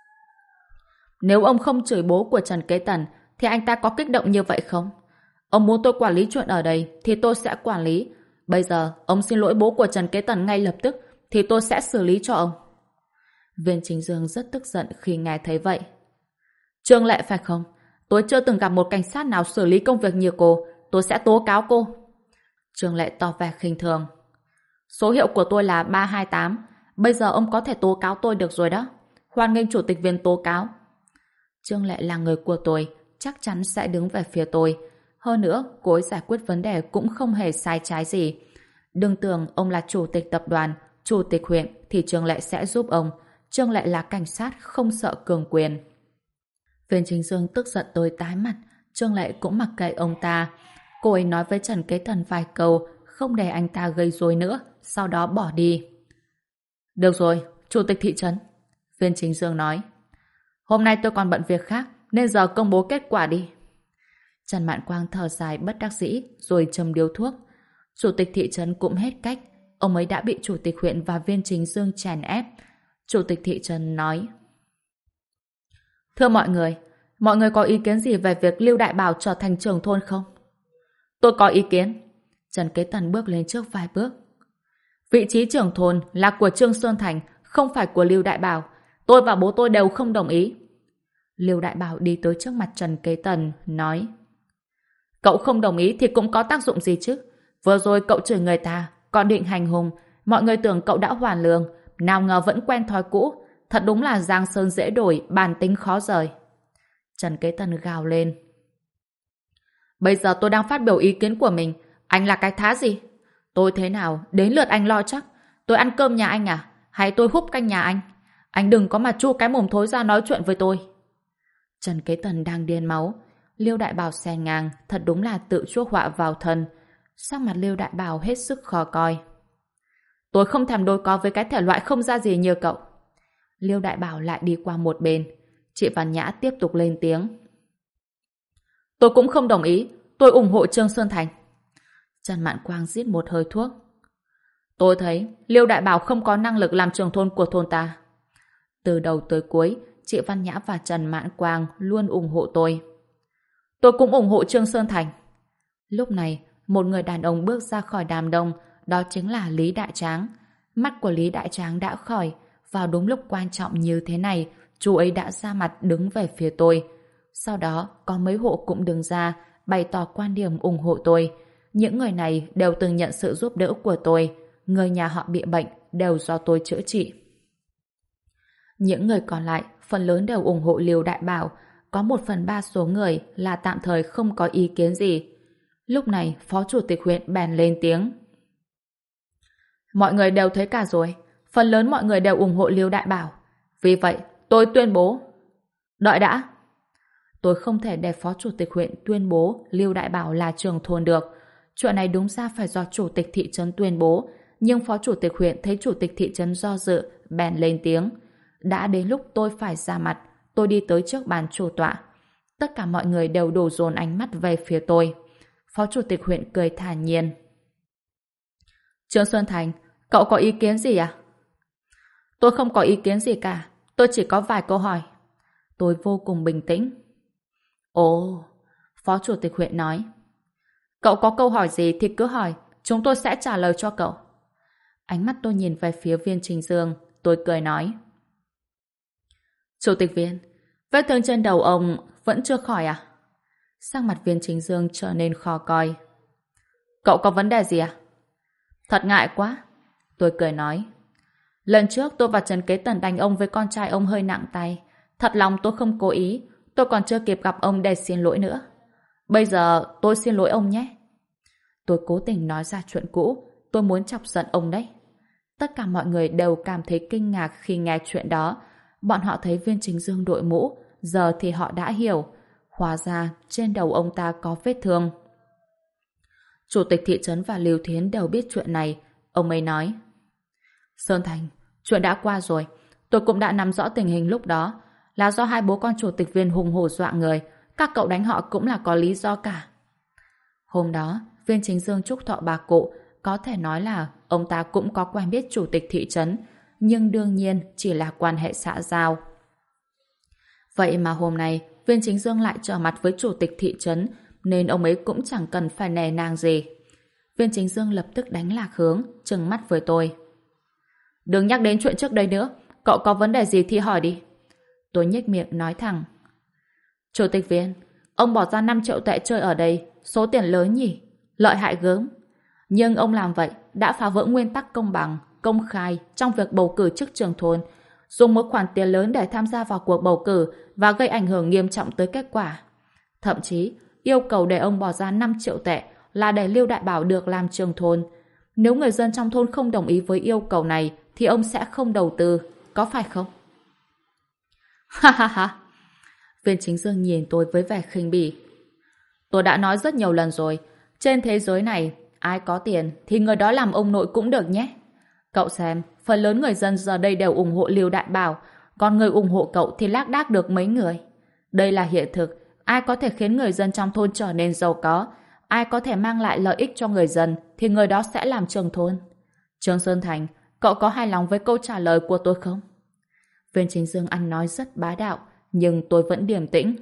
Nếu ông không chửi bố của Trần Kế Tần thì anh ta có kích động như vậy không? Ông muốn tôi quản lý chuyện ở đây thì tôi sẽ quản lý. Bây giờ ông xin lỗi bố của Trần Kế Tần ngay lập tức thì tôi sẽ xử lý cho ông. Viên Chính Dương rất tức giận khi nghe thấy vậy. Trương Lệ phải không? Tôi chưa từng gặp một cảnh sát nào xử lý công việc như cô. Tôi sẽ tố cáo cô. Trương Lệ tỏ vẻ khinh thường. Số hiệu của tôi là 328. Bây giờ ông có thể tố cáo tôi được rồi đó. Hoan nghênh chủ tịch Viên tố cáo. Trương Lệ là người của tôi, chắc chắn sẽ đứng về phía tôi. Hơn nữa, cô ấy giải quyết vấn đề cũng không hề sai trái gì. Đừng tưởng ông là chủ tịch tập đoàn, chủ tịch huyện thì Trương Lệ sẽ giúp ông. Trương Lệ là cảnh sát không sợ cường quyền. Viên Chính Dương tức giận tôi tái mặt. Trương Lệ cũng mặc kệ ông ta. Cô ấy nói với Trần Kế Tần vài câu, không để anh ta gây rối nữa, sau đó bỏ đi. Được rồi, chủ tịch thị trấn. Viên Chính Dương nói. Hôm nay tôi còn bận việc khác, nên giờ công bố kết quả đi. Trần Mạn Quang thở dài bất đắc dĩ, rồi châm điếu thuốc. Chủ tịch thị trấn cũng hết cách. Ông ấy đã bị chủ tịch huyện và Viên Chính Dương chèn ép. Chủ tịch thị trấn nói. Thưa mọi người có ý kiến gì về việc Lưu Đại Bảo trở thành trưởng thôn không? Tôi có ý kiến. Trần Kế Tần bước lên trước vài bước. Vị trí trưởng thôn là của Trương Xuân Thành, không phải của Lưu Đại Bảo. Tôi và bố tôi đều không đồng ý. Lưu Đại Bảo đi tới trước mặt Trần Kế Tần, nói. Cậu không đồng ý thì cũng có tác dụng gì chứ? Vừa rồi cậu chửi người ta, còn định hành hung. Mọi người tưởng cậu đã hoàn lương, nào ngờ vẫn quen thói cũ. Thật đúng là giang sơn dễ đổi, bản tính khó rời. Trần Kế Tần gào lên. Bây giờ tôi đang phát biểu ý kiến của mình. Anh là cái thá gì? Tôi thế nào, đến lượt anh lo chắc. Tôi ăn cơm nhà anh à? Hay tôi húp canh nhà anh? Anh đừng có mà chu cái mồm thối ra nói chuyện với tôi. Trần Kế Tần đang điên máu. Liêu Đại Bảo xen ngang, thật đúng là tự chuốc họa vào thân. Sắc mặt Liêu Đại Bảo hết sức khó coi. Tôi không thèm đôi co với cái thể loại không ra gì như cậu. Liêu Đại Bảo lại đi qua một bên. Chị Văn Nhã tiếp tục lên tiếng. Tôi cũng không đồng ý. Tôi ủng hộ Trương Xuân Thành. Trần Mạn Quang rít một hơi thuốc. Tôi thấy Liêu Đại Bảo không có năng lực làm trưởng thôn của thôn ta. Từ đầu tới cuối, chị Văn Nhã và Trần Mạn Quang luôn ủng hộ tôi. Tôi cũng ủng hộ Trương Xuân Thành. Lúc này, một người đàn ông bước ra khỏi đám đông, đó chính là Lý Đại Tráng. Mắt của Lý Đại Tráng đã khỏi. Vào đúng lúc quan trọng như thế này, chú ấy đã ra mặt đứng về phía tôi. Sau đó, có mấy hộ cũng đứng ra, bày tỏ quan điểm ủng hộ tôi. Những người này đều từng nhận sự giúp đỡ của tôi. Người nhà họ bị bệnh đều do tôi chữa trị. Những người còn lại, phần lớn đều ủng hộ Liêu Đại Bảo. Có 1/3 số người là tạm thời không có ý kiến gì. Lúc này, Phó Chủ tịch huyện bèn lên tiếng. Mọi người đều thấy cả rồi. Phần lớn mọi người đều ủng hộ Liêu Đại Bảo. Vì vậy, tôi tuyên bố. Đợi đã. Tôi không thể để Phó Chủ tịch huyện tuyên bố Liêu Đại Bảo là trưởng thôn được. Chuyện này đúng ra phải do Chủ tịch thị trấn tuyên bố. Nhưng Phó Chủ tịch huyện thấy Chủ tịch thị trấn do dự, bèn lên tiếng. Đã đến lúc tôi phải ra mặt. Tôi đi tới trước bàn chủ tọa. Tất cả mọi người đều đổ dồn ánh mắt về phía tôi. Phó Chủ tịch huyện cười thản nhiên. Trương Xuân Thành, cậu có ý kiến gì à? Tôi không có ý kiến gì cả. Tôi chỉ có vài câu hỏi. Tôi vô cùng bình tĩnh. Ồ, Phó Chủ tịch huyện nói. Cậu có câu hỏi gì thì cứ hỏi. Chúng tôi sẽ trả lời cho cậu. Ánh mắt tôi nhìn về phía Viên Chính Dương. Tôi cười nói. Chủ tịch Viên, vết thương trên đầu ông vẫn chưa khỏi à? Sắc mặt Viên Chính Dương trở nên khó coi. Cậu có vấn đề gì à? Thật ngại quá. Tôi cười nói. Lần trước tôi và Trần Kế Tần đánh ông với con trai ông hơi nặng tay. Thật lòng tôi không cố ý. Tôi còn chưa kịp gặp ông để xin lỗi nữa. Bây giờ tôi xin lỗi ông nhé. Tôi cố tình nói ra chuyện cũ. Tôi muốn chọc giận ông đấy. Tất cả mọi người đều cảm thấy kinh ngạc khi nghe chuyện đó. Bọn họ thấy Viên Chính Dương đội mũ. Giờ thì họ đã hiểu. Hóa ra trên đầu ông ta có vết thương. Chủ tịch thị trấn và Lưu Thiến đều biết chuyện này. Ông ấy nói. Sơn Thành, chuyện đã qua rồi. Tôi cũng đã nắm rõ tình hình lúc đó. Là do hai bố con chủ tịch Viên hùng hổ dọa người. Các cậu đánh họ cũng là có lý do cả. Hôm đó, Viên Chính Dương chúc thọ bà cụ. Có thể nói là ông ta cũng có quen biết chủ tịch thị trấn. Nhưng đương nhiên chỉ là quan hệ xã giao. Vậy mà hôm nay Viên Chính Dương lại trở mặt với chủ tịch thị trấn, nên ông ấy cũng chẳng cần phải nề nang gì. Viên Chính Dương lập tức đánh lạc hướng, trừng mắt với tôi. Đừng nhắc đến chuyện trước đây nữa, cậu có vấn đề gì thì hỏi đi. Tôi nhếch miệng nói thẳng. Chủ tịch Viên, ông bỏ ra 5 triệu tệ chơi ở đây, số tiền lớn nhỉ, lợi hại gớm. Nhưng ông làm vậy đã phá vỡ nguyên tắc công bằng, công khai trong việc bầu cử chức trưởng thôn, dùng một khoản tiền lớn để tham gia vào cuộc bầu cử và gây ảnh hưởng nghiêm trọng tới kết quả. Thậm chí, yêu cầu để ông bỏ ra 5 triệu tệ là để Lưu Đại Bảo được làm trưởng thôn. Nếu người dân trong thôn không đồng ý với yêu cầu này thì ông sẽ không đầu tư, có phải không? Ha ha ha! Viên Chính Dương nhìn tôi với vẻ khinh bỉ. Tôi đã nói rất nhiều lần rồi, trên thế giới này, ai có tiền thì người đó làm ông nội cũng được nhé. Cậu xem, phần lớn người dân giờ đây đều ủng hộ Lưu Đại Bảo, còn người ủng hộ cậu thì lác đác được mấy người. Đây là hiện thực, ai có thể khiến người dân trong thôn trở nên giàu có, ai có thể mang lại lợi ích cho người dân thì người đó sẽ làm trưởng thôn. Trương Sơn Thành, cậu có hài lòng với câu trả lời của tôi không? Viên Chính Dương ăn nói rất bá đạo, nhưng tôi vẫn điềm tĩnh.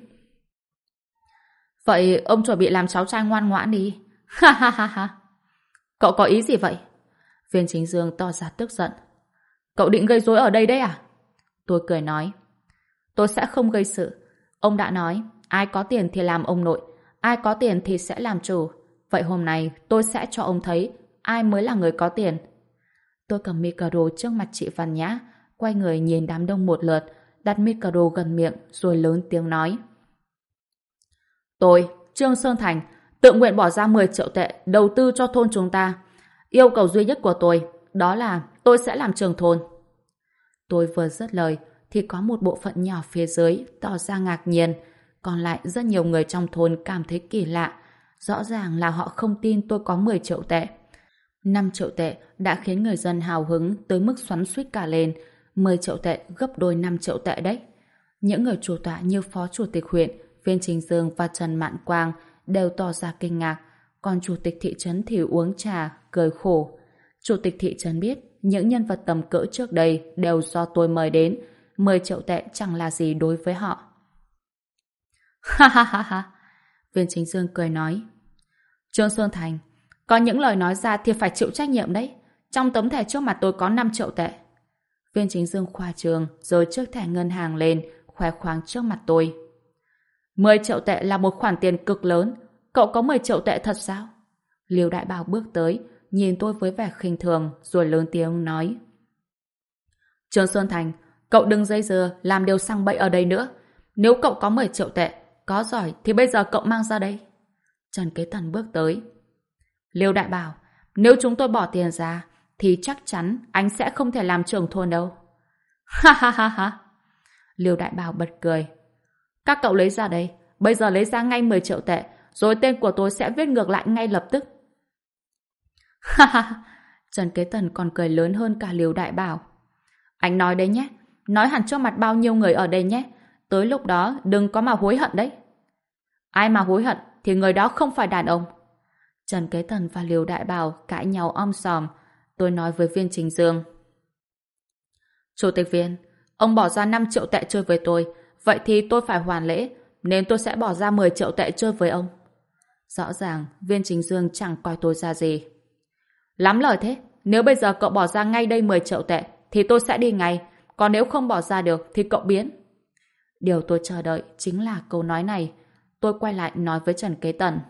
Vậy ông chuẩn bị làm cháu trai ngoan ngoãn đi. Ha ha ha ha. Cậu có ý gì vậy? Viên Chính Dương to ra tức giận. Cậu định gây rối ở đây đấy à? Tôi cười nói. Tôi sẽ không gây sự. Ông đã nói, ai có tiền thì làm ông nội, ai có tiền thì sẽ làm chủ. Vậy hôm nay tôi sẽ cho ông thấy ai mới là người có tiền. Tôi cầm micro trước mặt chị Văn Nhã, quay người nhìn đám đông một lượt, đặt micro gần miệng rồi lớn tiếng nói. Tôi, Trương Sơn Thành, tự nguyện bỏ ra 10 triệu tệ đầu tư cho thôn chúng ta. Yêu cầu duy nhất của tôi, đó là tôi sẽ làm trưởng thôn. Tôi vừa dứt lời, thì có một bộ phận nhỏ phía dưới tỏ ra ngạc nhiên, còn lại rất nhiều người trong thôn cảm thấy kỳ lạ. Rõ ràng là họ không tin tôi có 10 triệu tệ. 5 triệu tệ đã khiến người dân hào hứng tới mức xoắn xuýt cả lên. 10 triệu tệ gấp đôi 5 triệu tệ đấy. Những người chủ tọa như Phó Chủ tịch huyện, Viên Chính Dương và Trần Mạn Quang đều tỏ ra kinh ngạc, còn Chủ tịch thị trấn thì uống trà, cười khổ. Chủ tịch thị trấn biết những nhân vật tầm cỡ trước đây đều do tôi mời đến, 10 triệu tệ chẳng là gì đối với họ. Ha ha ha ha! Viên Chính Dương cười nói. Trương Sơn Thành, có những lời nói ra thì phải chịu trách nhiệm đấy. Trong tấm thẻ trước mặt tôi có 5 triệu tệ. Viên Chính Dương khoa trương rồi chiếc thẻ ngân hàng lên, khoe khoang trước mặt tôi. 10 triệu tệ là một khoản tiền cực lớn. Cậu có 10 triệu tệ thật sao? Liêu Đại Bảo bước tới, nhìn tôi với vẻ khinh thường, rồi lớn tiếng nói. Trương Sơn Thành, cậu đừng dây dưa làm điều sang bậy ở đây nữa. Nếu cậu có 10 triệu tệ, có giỏi thì bây giờ cậu mang ra đây. Trần Kế Tần bước tới. Liêu Đại Bảo, nếu chúng tôi bỏ tiền ra, thì chắc chắn anh sẽ không thể làm trưởng thôn đâu. Ha ha ha ha! Liêu Đại Bảo bật cười. Các cậu lấy ra đây, bây giờ lấy ra ngay 10 triệu tệ, rồi tên của tôi sẽ viết ngược lại ngay lập tức. Ha ha! Trần Kế Tần còn cười lớn hơn cả Liêu Đại Bảo. Anh nói đấy nhé, nói hẳn trước mặt bao nhiêu người ở đây nhé, tới lúc đó đừng có mà hối hận đấy. Ai mà hối hận thì người đó không phải đàn ông. Trần Kế Tần và Liêu Đại Bảo cãi nhau om sòm. Tôi nói với Viên Chính Dương. Chủ tịch Viên, ông bỏ ra 5 triệu tệ chơi với tôi, vậy thì tôi phải hoàn lễ, nên tôi sẽ bỏ ra 10 triệu tệ chơi với ông. Rõ ràng Viên Chính Dương chẳng coi tôi ra gì. Lắm lời thế, nếu bây giờ cậu bỏ ra ngay đây 10 triệu tệ thì tôi sẽ đi ngay, còn nếu không bỏ ra được thì cậu biến. Điều tôi chờ đợi chính là câu nói này. Tôi quay lại nói với Trần Kế Tần.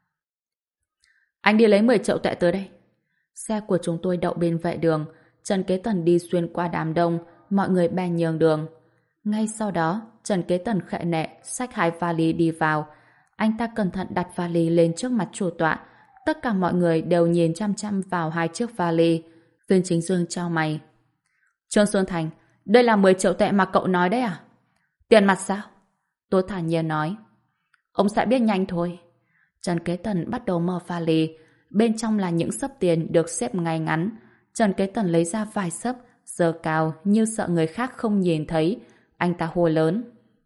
Anh đi lấy 10 triệu tệ tới đây. Xe của chúng tôi đậu bên vệ đường. Trần Kế Tần đi xuyên qua đám đông, mọi người bèn nhường đường. Ngay sau đó, Trần Kế Tần khệ nệ xách hai vali đi vào. Anh ta cẩn thận đặt vali lên trước mặt chủ tọa. Tất cả mọi người đều nhìn chăm chăm vào hai chiếc vali. Viên Chính Dương chau mày. Trương Xuân Thành, đây là 10 triệu tệ mà cậu nói đấy à? Tiền mặt sao? Tôi thản nhiên nói. Ông sẽ biết nhanh thôi. Trần Kế Tần bắt đầu mở vali. Bên trong là những xấp tiền được xếp ngay ngắn. Trần Kế Tần lấy ra vài xấp, giơ cao như sợ người khác không nhìn thấy. Anh ta hô lớn.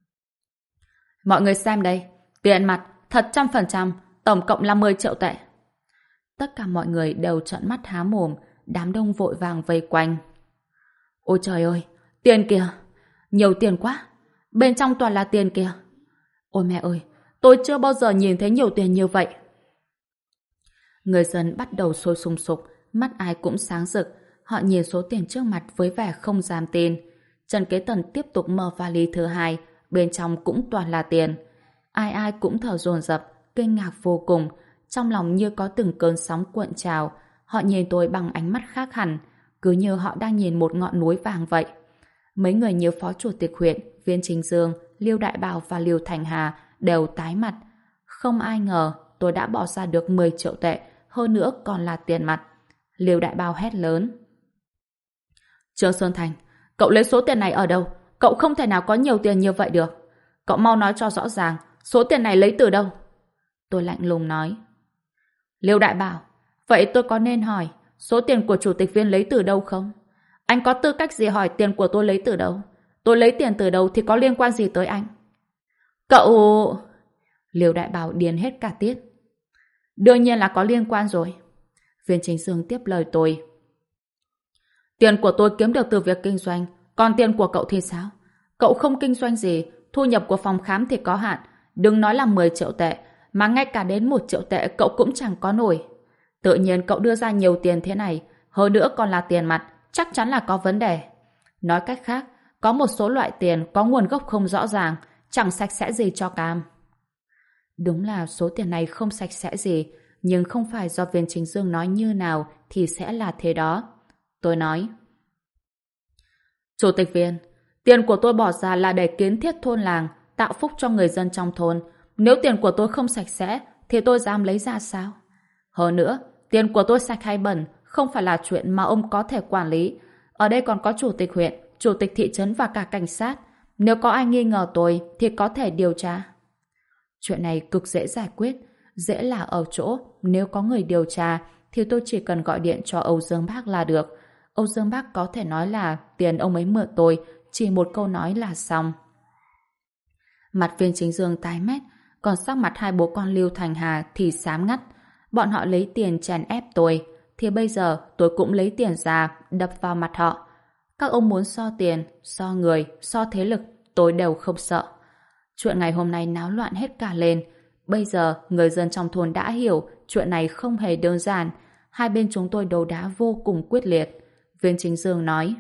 Mọi người xem đây. Tiền mặt, thật 100%, tổng cộng là 10 triệu tệ. Tất cả mọi người đều trợn mắt há mồm, đám đông vội vàng vây quanh. Ôi trời ơi, tiền kìa, nhiều tiền quá, bên trong toàn là tiền kìa. Ôi mẹ ơi, tôi chưa bao giờ nhìn thấy nhiều tiền như vậy. Người dân bắt đầu sôi sùng sục, mắt ai cũng sáng rực, họ nhìn số tiền trước mặt với vẻ không dám tin. Trần Kế Tần tiếp tục mở vali thứ hai, bên trong cũng toàn là tiền. Ai ai cũng thở dồn dập, kinh ngạc vô cùng, trong lòng như có từng cơn sóng cuộn trào. Họ nhìn tôi bằng ánh mắt khác hẳn, cứ như họ đang nhìn một ngọn núi vàng vậy. Mấy người như Phó Chủ tịch huyện, Viên Chính Dương, Liêu Đại Bảo và Liêu Thành Hà đều tái mặt. Không ai ngờ tôi đã bỏ ra được 10 triệu tệ, hơn nữa còn là tiền mặt. Liêu Đại Bảo hét lớn. Trương Xuân Thành, cậu lấy số tiền này ở đâu? Cậu không thể nào có nhiều tiền như vậy được. Cậu mau nói cho rõ ràng, số tiền này lấy từ đâu? Tôi lạnh lùng nói. Liêu Đại Bảo, vậy tôi có nên hỏi số tiền của Chủ tịch Viên lấy từ đâu không? Anh có tư cách gì hỏi tiền của tôi lấy từ đâu? Tôi lấy tiền từ đâu thì có liên quan gì tới anh? Cậu... Liêu Đại Bảo điên hết cả tiết. Đương nhiên là có liên quan rồi. Viên Chính Dương tiếp lời tôi. Tiền của tôi kiếm được từ việc kinh doanh, còn tiền của cậu thì sao? Cậu không kinh doanh gì, thu nhập của phòng khám thì có hạn, đừng nói là 10 triệu tệ, mà ngay cả đến 1 triệu tệ cậu cũng chẳng có nổi. Tự nhiên cậu đưa ra nhiều tiền thế này, hơn nữa còn là tiền mặt, chắc chắn là có vấn đề. Nói cách khác, có một số loại tiền có nguồn gốc không rõ ràng, chẳng sạch sẽ gì cho cam. Đúng là số tiền này không sạch sẽ gì, nhưng không phải do Viên Chính Dương nói như nào thì sẽ là thế đó. Tôi nói. Chủ tịch Viên, tiền của tôi bỏ ra là để kiến thiết thôn làng, tạo phúc cho người dân trong thôn. Nếu tiền của tôi không sạch sẽ, thì tôi dám lấy ra sao? Hơn nữa, tiền của tôi sạch hay bẩn không phải là chuyện mà ông có thể quản lý. Ở đây còn có chủ tịch huyện, chủ tịch thị trấn và cả cảnh sát. Nếu có ai nghi ngờ tôi thì có thể điều tra. Chuyện này cực dễ giải quyết. Dễ là ở chỗ, nếu có người điều tra thì tôi chỉ cần gọi điện cho Âu Dương Bác là được. Âu Dương Bác có thể nói là tiền ông ấy mượn tôi, chỉ một câu nói là xong. Mặt Viên Chính Dương tái mét, còn sắc mặt hai bố con Liêu Thành Hà thì xám ngắt. Bọn họ lấy tiền chèn ép tôi, thì bây giờ tôi cũng lấy tiền ra đập vào mặt họ. Các ông muốn so tiền, so người, so thế lực, tôi đều không sợ. Chuyện ngày hôm nay náo loạn hết cả lên. Bây giờ người dân trong thôn đã hiểu chuyện này không hề đơn giản. Hai bên chúng tôi đấu đá vô cùng quyết liệt. Viên Chính Dương nói.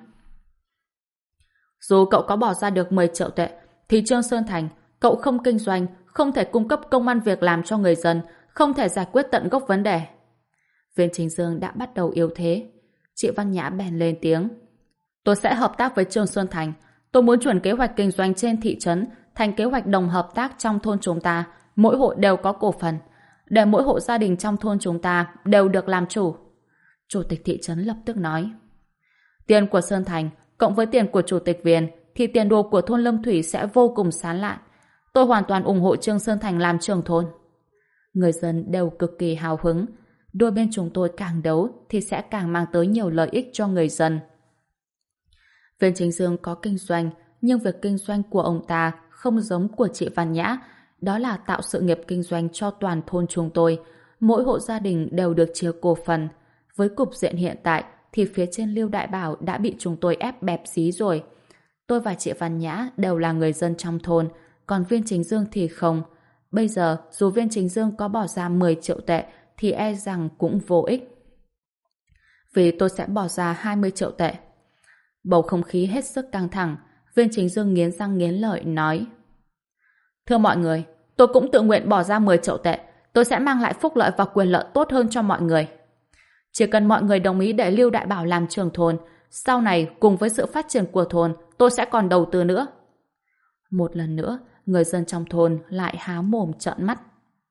Dù cậu có bỏ ra được 10 triệu tệ, thì Trương Sơn Thành, cậu không kinh doanh, không thể cung cấp công ăn việc làm cho người dân, không thể giải quyết tận gốc vấn đề. Viên Chính Dương đã bắt đầu yếu thế. Chị Văn Nhã bèn lên tiếng. Tôi sẽ hợp tác với Trương Xuân Thành. Tôi muốn chuyển kế hoạch kinh doanh trên thị trấn thành kế hoạch đồng hợp tác trong thôn chúng ta. Mỗi hộ đều có cổ phần. Để mỗi hộ gia đình trong thôn chúng ta đều được làm chủ. Chủ tịch thị trấn lập tức nói. Tiền của Sơn Thành cộng với tiền của Chủ tịch Viên thì tiền đồ của thôn Lâm Thủy sẽ vô cùng sáng lạn. Tôi hoàn toàn ủng hộ Trương Sơn Thành làm trưởng thôn. Người dân đều cực kỳ hào hứng. Đôi bên chúng tôi càng đấu thì sẽ càng mang tới nhiều lợi ích cho người dân. Viên Chính Dương có kinh doanh, nhưng việc kinh doanh của ông ta không giống của chị Văn Nhã. Đó là tạo sự nghiệp kinh doanh cho toàn thôn chúng tôi. Mỗi hộ gia đình đều được chia cổ phần. Với cục diện hiện tại thì phía trên Liêu Đại Bảo đã bị chúng tôi ép bẹp dí rồi. Tôi và chị Văn Nhã đều là người dân trong thôn, còn Viên Chính Dương thì không. Bây giờ, dù Viên Chính Dương có bỏ ra 10 triệu tệ thì e rằng cũng vô ích. Vì tôi sẽ bỏ ra 20 triệu tệ. Bầu không khí hết sức căng thẳng. Viên Chính Dương nghiến răng nghiến lợi nói. Thưa mọi người, tôi cũng tự nguyện bỏ ra 10 triệu tệ. Tôi sẽ mang lại phúc lợi và quyền lợi tốt hơn cho mọi người. Chỉ cần mọi người đồng ý để Lưu Đại Bảo làm trưởng thôn, sau này cùng với sự phát triển của thôn, tôi sẽ còn đầu tư nữa. Một lần nữa, người dân trong thôn lại há mồm trợn mắt.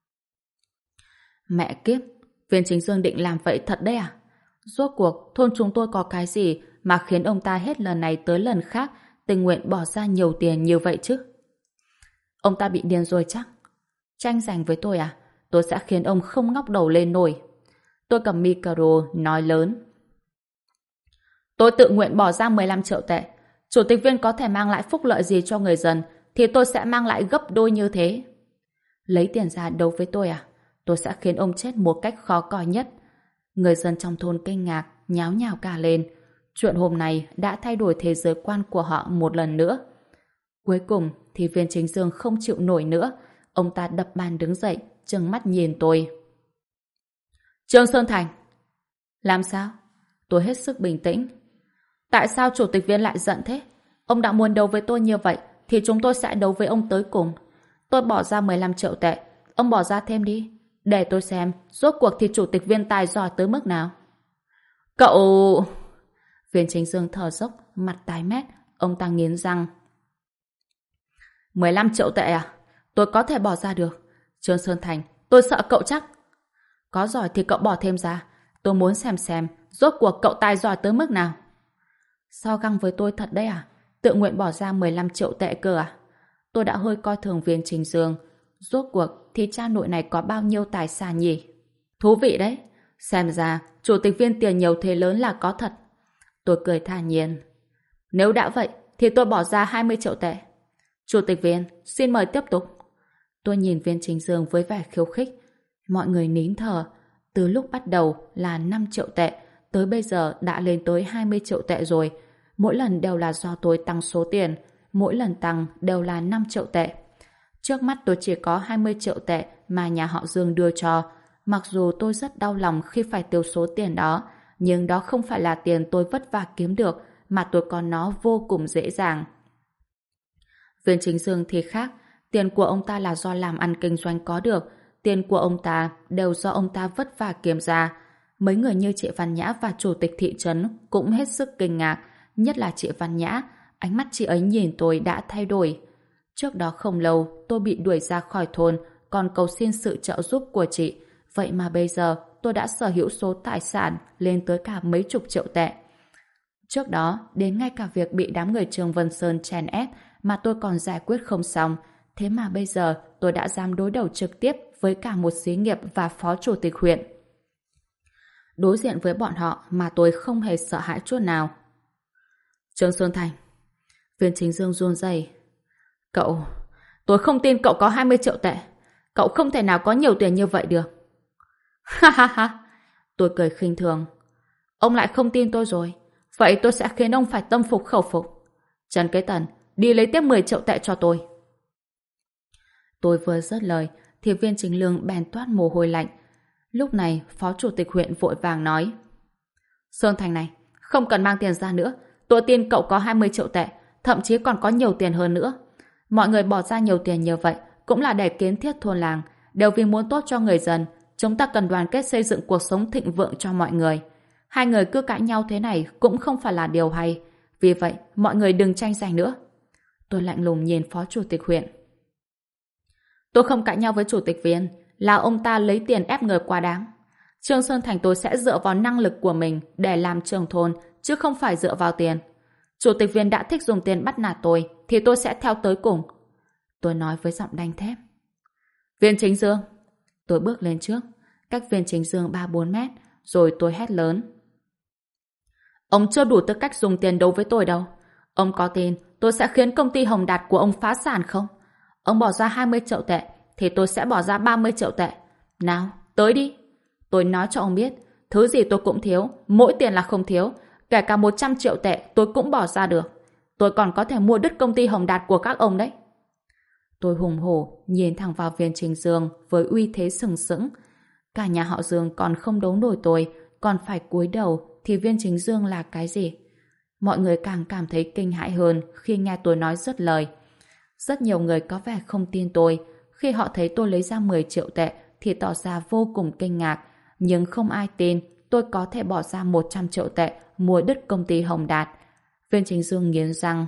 Mẹ kiếp, Viên Chính Dương định làm vậy thật đấy à? Rốt cuộc, thôn chúng tôi có cái gì mà khiến ông ta hết lần này tới lần khác tình nguyện bỏ ra nhiều tiền như vậy chứ? Ông ta bị điên rồi chắc. Tranh giành với tôi à? Tôi sẽ khiến ông không ngóc đầu lên nổi. Tôi cầm micro nói lớn. Tôi tự nguyện bỏ ra 15 triệu tệ. Chủ tịch Viên có thể mang lại phúc lợi gì cho người dân thì tôi sẽ mang lại gấp đôi như thế. Lấy tiền ra đấu với tôi à? Tôi sẽ khiến ông chết một cách khó coi nhất. Người dân trong thôn kinh ngạc, nháo nhào cả lên. Chuyện hôm nay đã thay đổi thế giới quan của họ một lần nữa. Cuối cùng thì Viên Chính Dương không chịu nổi nữa. Ông ta đập bàn đứng dậy, trừng mắt nhìn tôi. Trương Sơn Thành! Làm sao? Tôi hết sức bình tĩnh. Tại sao chủ tịch Viên lại giận thế? Ông đã muốn đấu với tôi như vậy thì chúng tôi sẽ đấu với ông tới cùng. Tôi bỏ ra 15 triệu tệ. Ông bỏ ra thêm đi. Để tôi xem rốt cuộc thì chủ tịch Viên tài giỏi tới mức nào. Cậu... Viên Chính Dương thở dốc, mặt tái mét. Ông ta nghiến răng. 15 triệu tệ à? Tôi có thể bỏ ra được. Trương Sơn Thành, tôi sợ cậu chắc. Có giỏi thì cậu bỏ thêm ra. Tôi muốn xem rốt cuộc cậu tài giỏi tới mức nào. So găng với tôi thật đấy à? Tự nguyện bỏ ra 15 triệu tệ cơ à? Tôi đã hơi coi thường Viên Chính Dương. Rốt cuộc thì cha nội này có bao nhiêu tài sản nhỉ? Thú vị đấy. Xem ra chủ tịch Viên tiền nhiều thế lớn là có thật. Tôi cười thản nhiên. Nếu đã vậy thì tôi bỏ ra 20 triệu tệ. Chủ tịch Viên, xin mời tiếp tục. Tôi nhìn Viên Chính Dương với vẻ khiêu khích. Mọi người nín thở. Từ lúc bắt đầu là 5 triệu tệ, tới bây giờ đã lên tới 20 triệu tệ rồi. Mỗi lần đều là do tôi tăng số tiền. Mỗi lần tăng đều là 5 triệu tệ. Trước mắt tôi chỉ có 20 triệu tệ mà nhà họ Dương đưa cho. Mặc dù tôi rất đau lòng khi phải tiêu số tiền đó, nhưng đó không phải là tiền tôi vất vả kiếm được, mà tôi có nó vô cùng dễ dàng. Viên Chính Dương thì khác. Tiền của ông ta là do làm ăn kinh doanh có được. Tiền của ông ta đều do ông ta vất vả kiếm ra. Mấy người như chị Văn Nhã và chủ tịch thị trấn cũng hết sức kinh ngạc. Nhất là chị Văn Nhã. Ánh mắt chị ấy nhìn tôi đã thay đổi. Trước đó không lâu tôi bị đuổi ra khỏi thôn, còn cầu xin sự trợ giúp của chị. Vậy mà bây giờ tôi đã sở hữu số tài sản lên tới cả mấy chục triệu tệ. Trước đó, đến ngay cả việc bị đám người Trương Vân Sơn chèn ép mà tôi còn giải quyết không xong. Thế mà bây giờ tôi đã dám đối đầu trực tiếp với cả một xí nghiệp và phó chủ tịch huyện. Đối diện với bọn họ mà tôi không hề sợ hãi chút nào. Trương Xuân Thành. Viên Chính Dương run rẩy. Tôi không tin cậu có 20 triệu tệ. Cậu không thể nào có nhiều tiền như vậy được. Ha ha ha. Tôi cười khinh thường. Ông lại không tin tôi rồi. Vậy tôi sẽ khiến ông phải tâm phục khẩu phục. Trần Kế Tần, đi lấy tiếp 10 triệu tệ cho tôi. Tôi vừa dứt lời thì Viên Chính Lương bèn toát mồ hôi lạnh. Lúc này phó chủ tịch huyện vội vàng nói: Sơn Thành này, không cần mang tiền ra nữa. Tôi tin cậu có 20 triệu tệ, thậm chí còn có nhiều tiền hơn nữa. Mọi người bỏ ra nhiều tiền như vậy cũng là để kiến thiết thôn làng, đều vì muốn tốt cho người dân. Chúng ta cần đoàn kết xây dựng cuộc sống thịnh vượng cho mọi người. Hai người cứ cãi nhau thế này cũng không phải là điều hay. Vì vậy, mọi người đừng tranh giành nữa. Tôi lạnh lùng nhìn phó chủ tịch huyện. Tôi không cãi nhau với chủ tịch Viên, là ông ta lấy tiền ép người quá đáng. Trương Sơn Thành tôi sẽ dựa vào năng lực của mình để làm trưởng thôn, chứ không phải dựa vào tiền. Chủ tịch Viên đã thích dùng tiền bắt nạt tôi, thì tôi sẽ theo tới cùng. Tôi nói với giọng đanh thép. Viên Chính Dương. Tôi bước lên trước, cách Viên Chính Dương 3-4 mét, rồi tôi hét lớn. Ông chưa đủ tư cách dùng tiền đấu với tôi đâu. Ông có tin tôi sẽ khiến công ty Hồng Đạt của ông phá sản không? Ông bỏ ra 20 triệu tệ, thì tôi sẽ bỏ ra 30 triệu tệ. Nào, tới đi. Tôi nói cho ông biết, thứ gì tôi cũng thiếu, mỗi tiền là không thiếu. Kể cả 100 triệu tệ tôi cũng bỏ ra được. Tôi còn có thể mua đứt công ty Hồng Đạt của các ông đấy. Tôi hùng hổ nhìn thẳng vào Viên Chính Dương với uy thế sừng sững. Cả nhà họ Dương còn không đấu nổi tôi, còn phải cúi đầu thì Viên Chính Dương là cái gì? Mọi người càng cảm thấy kinh hãi hơn khi nghe tôi nói dứt lời. Rất nhiều người có vẻ không tin tôi, Khi họ thấy tôi lấy ra 10 triệu tệ thì tỏ ra vô cùng kinh ngạc, nhưng không ai tin tôi có thể bỏ ra 100 triệu tệ mua đứt công ty Hồng Đạt. Viên Chính Dương nghiến răng.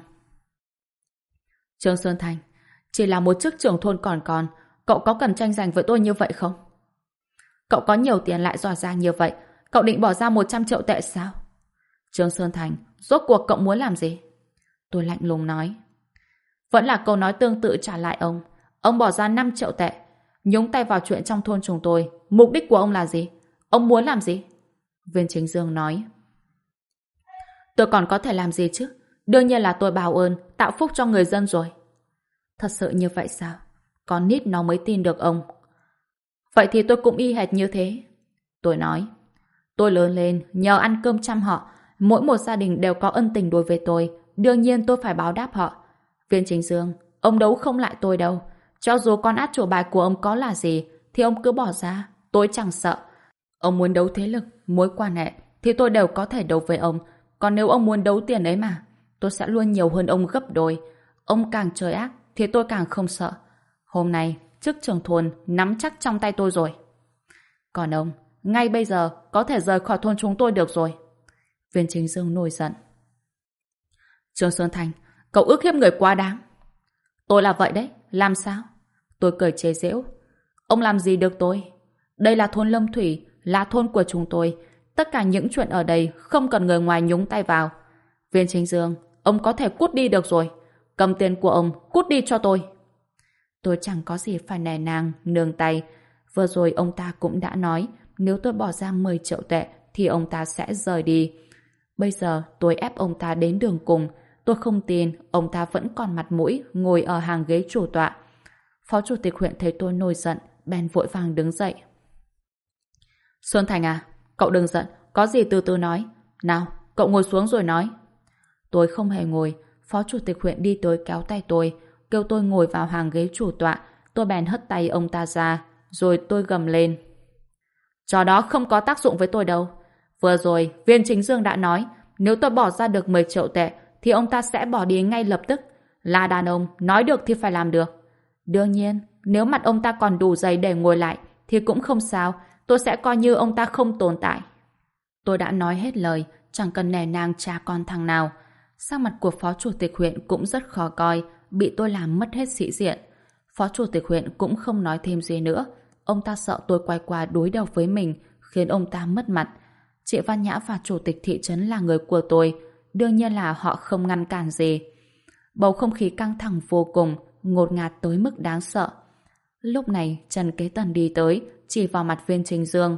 Trương Sơn Thành, chỉ là một chức trưởng thôn còn, cậu có cần tranh giành với tôi như vậy không? Cậu có nhiều tiền lại giỏi giang như vậy, cậu định bỏ ra 100 triệu tệ sao? Trương Sơn Thành, rốt cuộc cậu muốn làm gì? Tôi lạnh lùng nói. Vẫn là câu nói tương tự trả lại ông. Ông bỏ ra 5 triệu tệ, nhúng tay vào chuyện trong thôn chúng tôi. Mục đích của ông là gì? Ông muốn làm gì? Viên Chính Dương nói. Tôi còn có thể làm gì chứ? Đương nhiên là tôi báo ơn, tạo phúc cho người dân rồi. Thật sự như vậy sao? Con nít nó mới tin được ông. Vậy thì tôi cũng y hệt như thế. Tôi nói. Tôi lớn lên, nhờ ăn cơm chăm họ. Mỗi một gia đình đều có ân tình đối với tôi. Đương nhiên tôi phải báo đáp họ. Viên Chính Dương, ông đấu không lại tôi đâu. Cho dù con át chủ bài của ông có là gì, thì ông cứ bỏ ra. Tôi chẳng sợ. Ông muốn đấu thế lực, mối quan hệ, thì tôi đều có thể đấu với ông. Còn nếu ông muốn đấu tiền ấy mà, tôi sẽ luôn nhiều hơn ông gấp đôi. Ông càng trời ác, thì tôi càng không sợ. Hôm nay, chức trưởng thôn nắm chắc trong tay tôi rồi. Còn ông, ngay bây giờ có thể rời khỏi thôn chúng tôi được rồi. Viên Chính Dương nổi giận. Trương Sơn Thành, cậu ức hiếp người quá đáng. Tôi là vậy đấy, làm sao? Tôi cười chế giễu. Ông làm gì được tôi? Đây là thôn Lâm Thủy, là thôn của chúng tôi. Tất cả những chuyện ở đây không cần người ngoài nhúng tay vào. Viên Chính Dương, ông có thể cút đi được rồi. Cầm tiền của ông, cút đi cho tôi. Tôi chẳng có gì phải nề nang, nương tay. Vừa rồi ông ta cũng đã nói nếu tôi bỏ ra 10 triệu tệ thì ông ta sẽ rời đi. Bây giờ tôi ép ông ta đến đường cùng. Tôi không tin ông ta vẫn còn mặt mũi ngồi ở hàng ghế chủ tọa. Phó chủ tịch huyện thấy tôi nổi giận, bèn vội vàng đứng dậy. Xuân Thành à, cậu đừng giận, có gì từ từ nói. Nào, cậu ngồi xuống rồi nói. Tôi không hề ngồi. Phó chủ tịch huyện đi tới kéo tay tôi, kêu tôi ngồi vào hàng ghế chủ tọa. Tôi bèn hất tay ông ta ra, rồi tôi gầm lên. Trò đó không có tác dụng với tôi đâu. Vừa rồi, Viên Chính Dương đã nói nếu tôi bỏ ra được 10 triệu tệ thì ông ta sẽ bỏ đi ngay lập tức. Là đàn ông, nói được thì phải làm được. Đương nhiên, nếu mặt ông ta còn đủ dày để ngồi lại thì cũng không sao, tôi sẽ coi như ông ta không tồn tại. Tôi đã nói hết lời, chẳng cần nề nang cha con thằng nào. Sắc mặt của phó chủ tịch huyện cũng rất khó coi, bị tôi làm mất hết sĩ diện. Phó chủ tịch huyện cũng không nói thêm gì nữa. Ông ta sợ tôi quay qua đối đầu với mình, khiến ông ta mất mặt. Chị Văn Nhã và chủ tịch thị trấn là người của tôi, đương nhiên là họ không ngăn cản gì. Bầu không khí căng thẳng vô cùng, ngột ngạt tới mức đáng sợ. Lúc này Trần Kế Tần đi tới, chỉ vào mặt Viên Chính Dương.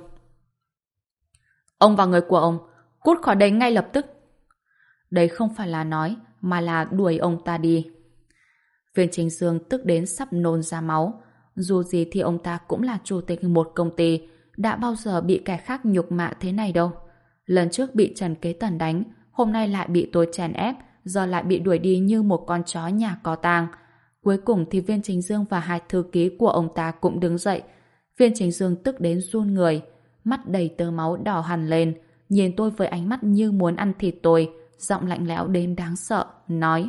Ông và người của ông, cút khỏi đây ngay lập tức. Đấy không phải là nói, mà là đuổi ông ta đi. Viên Chính Dương tức đến sắp nôn ra máu. Dù gì thì ông ta cũng là chủ tịch một công ty, đã bao giờ bị kẻ khác nhục mạ thế này đâu. Lần trước bị Trần Kế Tần đánh, hôm nay lại bị tôi chèn ép, giờ lại bị đuổi đi như một con chó nhà có tang. Cuối cùng thì Viên Chính Dương và hai thư ký của ông ta cũng đứng dậy. Viên Chính Dương tức đến run người, mắt đầy tơ máu đỏ hằn lên, nhìn tôi với ánh mắt như muốn ăn thịt tôi, giọng lạnh lẽo đến đáng sợ, nói: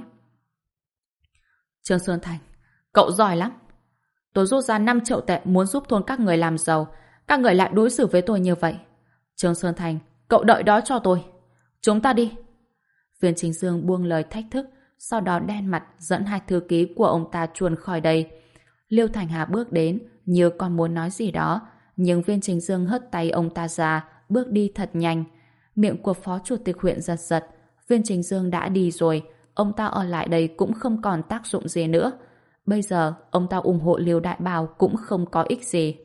Trương Xuân Thành, cậu giỏi lắm. Tôi rút ra 5 triệu tệ muốn giúp thôn các người làm giàu, các người lại đối xử với tôi như vậy. Trương Xuân Thành, cậu đợi đó cho tôi. Chúng ta đi. Viên Chính Dương buông lời thách thức, sau đó đen mặt dẫn hai thư ký của ông ta chuồn khỏi đây. Liêu Thành Hà bước đến, như còn muốn nói gì đó, nhưng Viên Chính Dương hất tay ông ta ra, bước đi thật nhanh. Miệng của phó chủ tịch huyện giật giật. Viên Chính Dương đã đi rồi, ông ta ở lại đây cũng không còn tác dụng gì nữa. Bây giờ, ông ta ủng hộ Liêu Đại Bào cũng không có ích gì.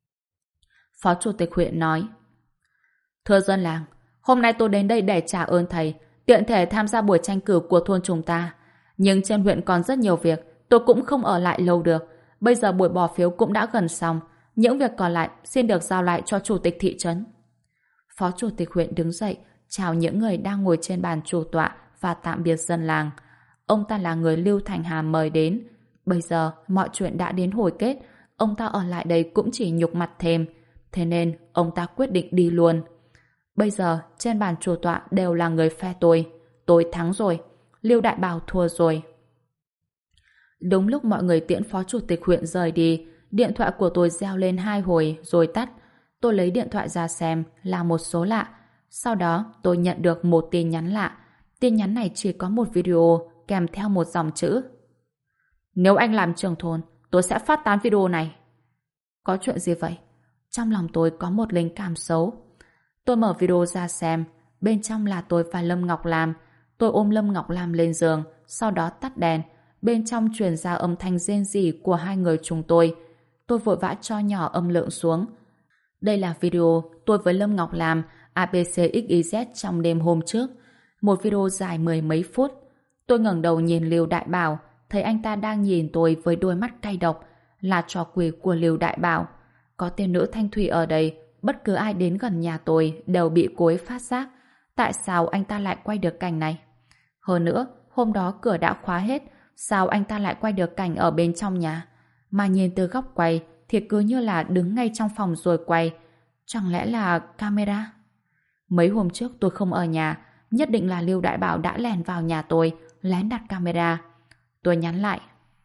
Phó chủ tịch huyện nói: Thưa dân làng, hôm nay tôi đến đây để trả ơn thầy, tiện thể tham gia buổi tranh cử của thôn chúng ta. Nhưng trên huyện còn rất nhiều việc, tôi cũng không ở lại lâu được. Bây giờ buổi bỏ phiếu cũng đã gần xong, những việc còn lại xin được giao lại cho chủ tịch thị trấn. Phó chủ tịch huyện đứng dậy, chào những người đang ngồi trên bàn chủ tọa và tạm biệt dân làng. Ông ta là người Lưu Thành Hà mời đến. Bây giờ mọi chuyện đã đến hồi kết, ông ta ở lại đây cũng chỉ nhục mặt thêm. Thế nên ông ta quyết định đi luôn. Bây giờ trên bàn chủ tọa đều là người phe tôi. Tôi thắng rồi, Liêu Đại Bào thua rồi. Đúng lúc mọi người tiễn phó chủ tịch huyện rời đi, điện thoại của tôi reo lên 2 hồi rồi tắt. Tôi lấy điện thoại ra xem là một số lạ. Sau đó tôi nhận được một tin nhắn lạ. Tin nhắn này chỉ có một video kèm theo một dòng chữ. Nếu anh làm trưởng thôn, tôi sẽ phát tán video này. Có chuyện gì vậy? Trong lòng tôi có một linh cảm xấu. Tôi mở video ra xem. Bên trong là tôi và Lâm Ngọc Lam. Tôi ôm Lâm Ngọc Lam lên giường, sau đó tắt đèn. Bên trong truyền ra âm thanh rên rỉ của hai người chúng tôi. Tôi vội vã cho nhỏ âm lượng xuống. Đây là video tôi với Lâm Ngọc Lam ABCXYZ trong đêm hôm trước. Một video dài 10 mấy phút. Tôi ngẩng đầu nhìn Lưu Đại Bảo, thấy anh ta đang nhìn tôi với đôi mắt cay độc, là trò quỷ của Lưu Đại Bảo. Có tên nữ Thanh Thủy ở đây, bất cứ ai đến gần nhà tôi đều bị cô ấy phát giác. Tại sao anh ta lại quay được cảnh này? Hơn nữa, hôm đó cửa đã khóa hết, sao anh ta lại quay được cảnh ở bên trong nhà? Mà nhìn từ góc quay thì cứ như là đứng ngay trong phòng rồi quay. Chẳng lẽ là camera? Mấy hôm trước tôi không ở nhà, nhất định là Lưu Đại Bảo đã lèn vào nhà tôi, lén đặt camera. Tôi nhắn lại.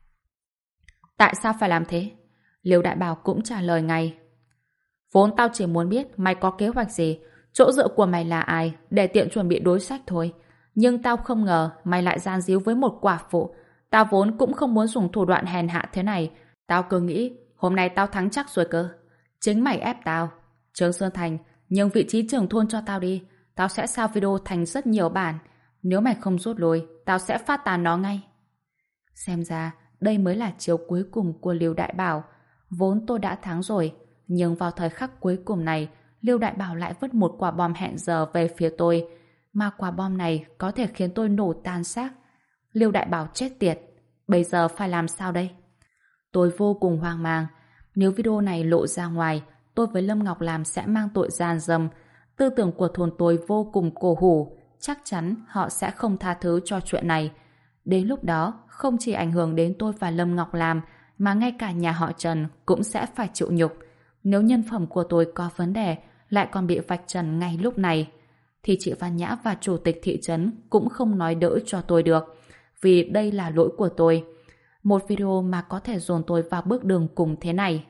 Tại sao phải làm thế? Lưu Đại Bảo cũng trả lời ngay. Vốn tao chỉ muốn biết mày có kế hoạch gì, chỗ dựa của mày là ai, để tiện chuẩn bị đối sách thôi. Nhưng tao không ngờ mày lại gian díu với một quả phụ. Tao vốn cũng không muốn dùng thủ đoạn hèn hạ thế này. Tao cứ nghĩ hôm nay tao thắng chắc rồi cơ. Chính mày ép tao. Trương Sơn Thành, nhường vị trí trưởng thôn cho tao đi. Tao sẽ sao video thành rất nhiều bản. Nếu mày không rút lui, tao sẽ phát tán nó ngay. Xem ra, đây mới là chiêu cuối cùng của Lưu Đại Bảo. Vốn tôi đã thắng rồi, nhưng vào thời khắc cuối cùng này, Lưu Đại Bảo lại vứt một quả bom hẹn giờ về phía tôi. Mà quả bom này có thể khiến tôi nổ tan xác. Lưu Đại Bảo chết tiệt. Bây giờ phải làm sao đây? Tôi vô cùng hoang mang. Nếu video này lộ ra ngoài, tôi với Lâm Ngọc Lam sẽ mang tội gian dâm. Tư tưởng của thôn tôi vô cùng cổ hủ. Chắc chắn họ sẽ không tha thứ cho chuyện này. Đến lúc đó, không chỉ ảnh hưởng đến tôi và Lâm Ngọc Lam, mà ngay cả nhà họ Trần cũng sẽ phải chịu nhục. Nếu nhân phẩm của tôi có vấn đề, lại còn bị vạch trần ngay lúc này, thì chị Văn Nhã và chủ tịch thị trấn cũng không nói đỡ cho tôi được. Vì đây là lỗi của tôi. Một video mà có thể dồn tôi vào bước đường cùng thế này.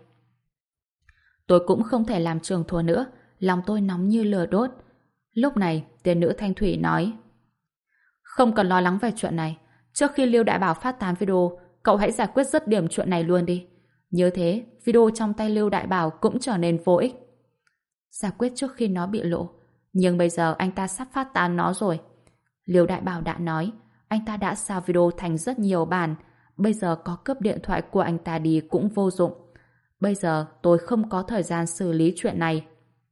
Tôi cũng không thể làm trường thua nữa. Lòng tôi nóng như lửa đốt. Lúc này, tên nữ Thanh Thủy nói: Không cần lo lắng về chuyện này. Trước khi Lưu Đại Bảo phát tán video, cậu hãy giải quyết dứt điểm chuyện này luôn đi. Như thế, video trong tay Lưu Đại Bảo cũng trở nên vô ích. Giải quyết trước khi nó bị lộ. Nhưng bây giờ anh ta sắp phát tán nó rồi. Lưu Đại Bảo đã nói, anh ta đã sao video thành rất nhiều bản. Bây giờ có cướp điện thoại của anh ta đi cũng vô dụng. Bây giờ tôi không có thời gian xử lý chuyện này.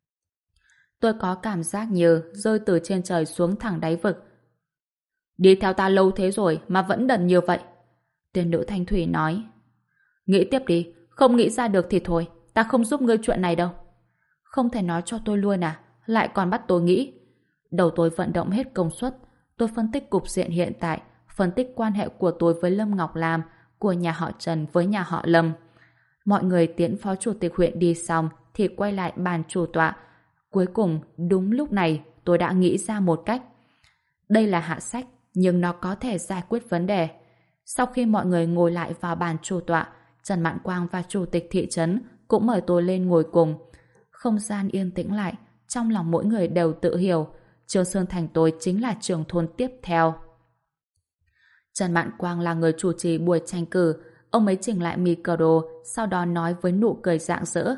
Tôi có cảm giác như rơi từ trên trời xuống thẳng đáy vực. Đi theo ta lâu thế rồi mà vẫn đần như vậy. Tên nữ Thanh Thủy nói. Nghĩ tiếp đi, không nghĩ ra được thì thôi, ta không giúp ngươi chuyện này đâu. Không thể nói cho tôi luôn à, lại còn bắt tôi nghĩ. Đầu tôi vận động hết công suất, tôi phân tích cục diện hiện tại, phân tích quan hệ của tôi với Lâm Ngọc Lam, của nhà họ Trần với nhà họ Lâm. Mọi người tiễn phó chủ tịch huyện đi xong thì quay lại bàn chủ tọa. Cuối cùng, đúng lúc này, tôi đã nghĩ ra một cách. Đây là hạ sách, nhưng nó có thể giải quyết vấn đề. Sau khi mọi người ngồi lại vào bàn chủ tọa, Trần Mạn Quang và chủ tịch thị trấn cũng mời tôi lên ngồi cùng. Không gian yên tĩnh lại, trong lòng mỗi người đều tự hiểu, Trương Sơn Thành tôi chính là trưởng thôn tiếp theo. Trần Mạn Quang là người chủ trì buổi tranh cử, ông ấy chỉnh lại micro, sau đó nói với nụ cười rạng rỡ.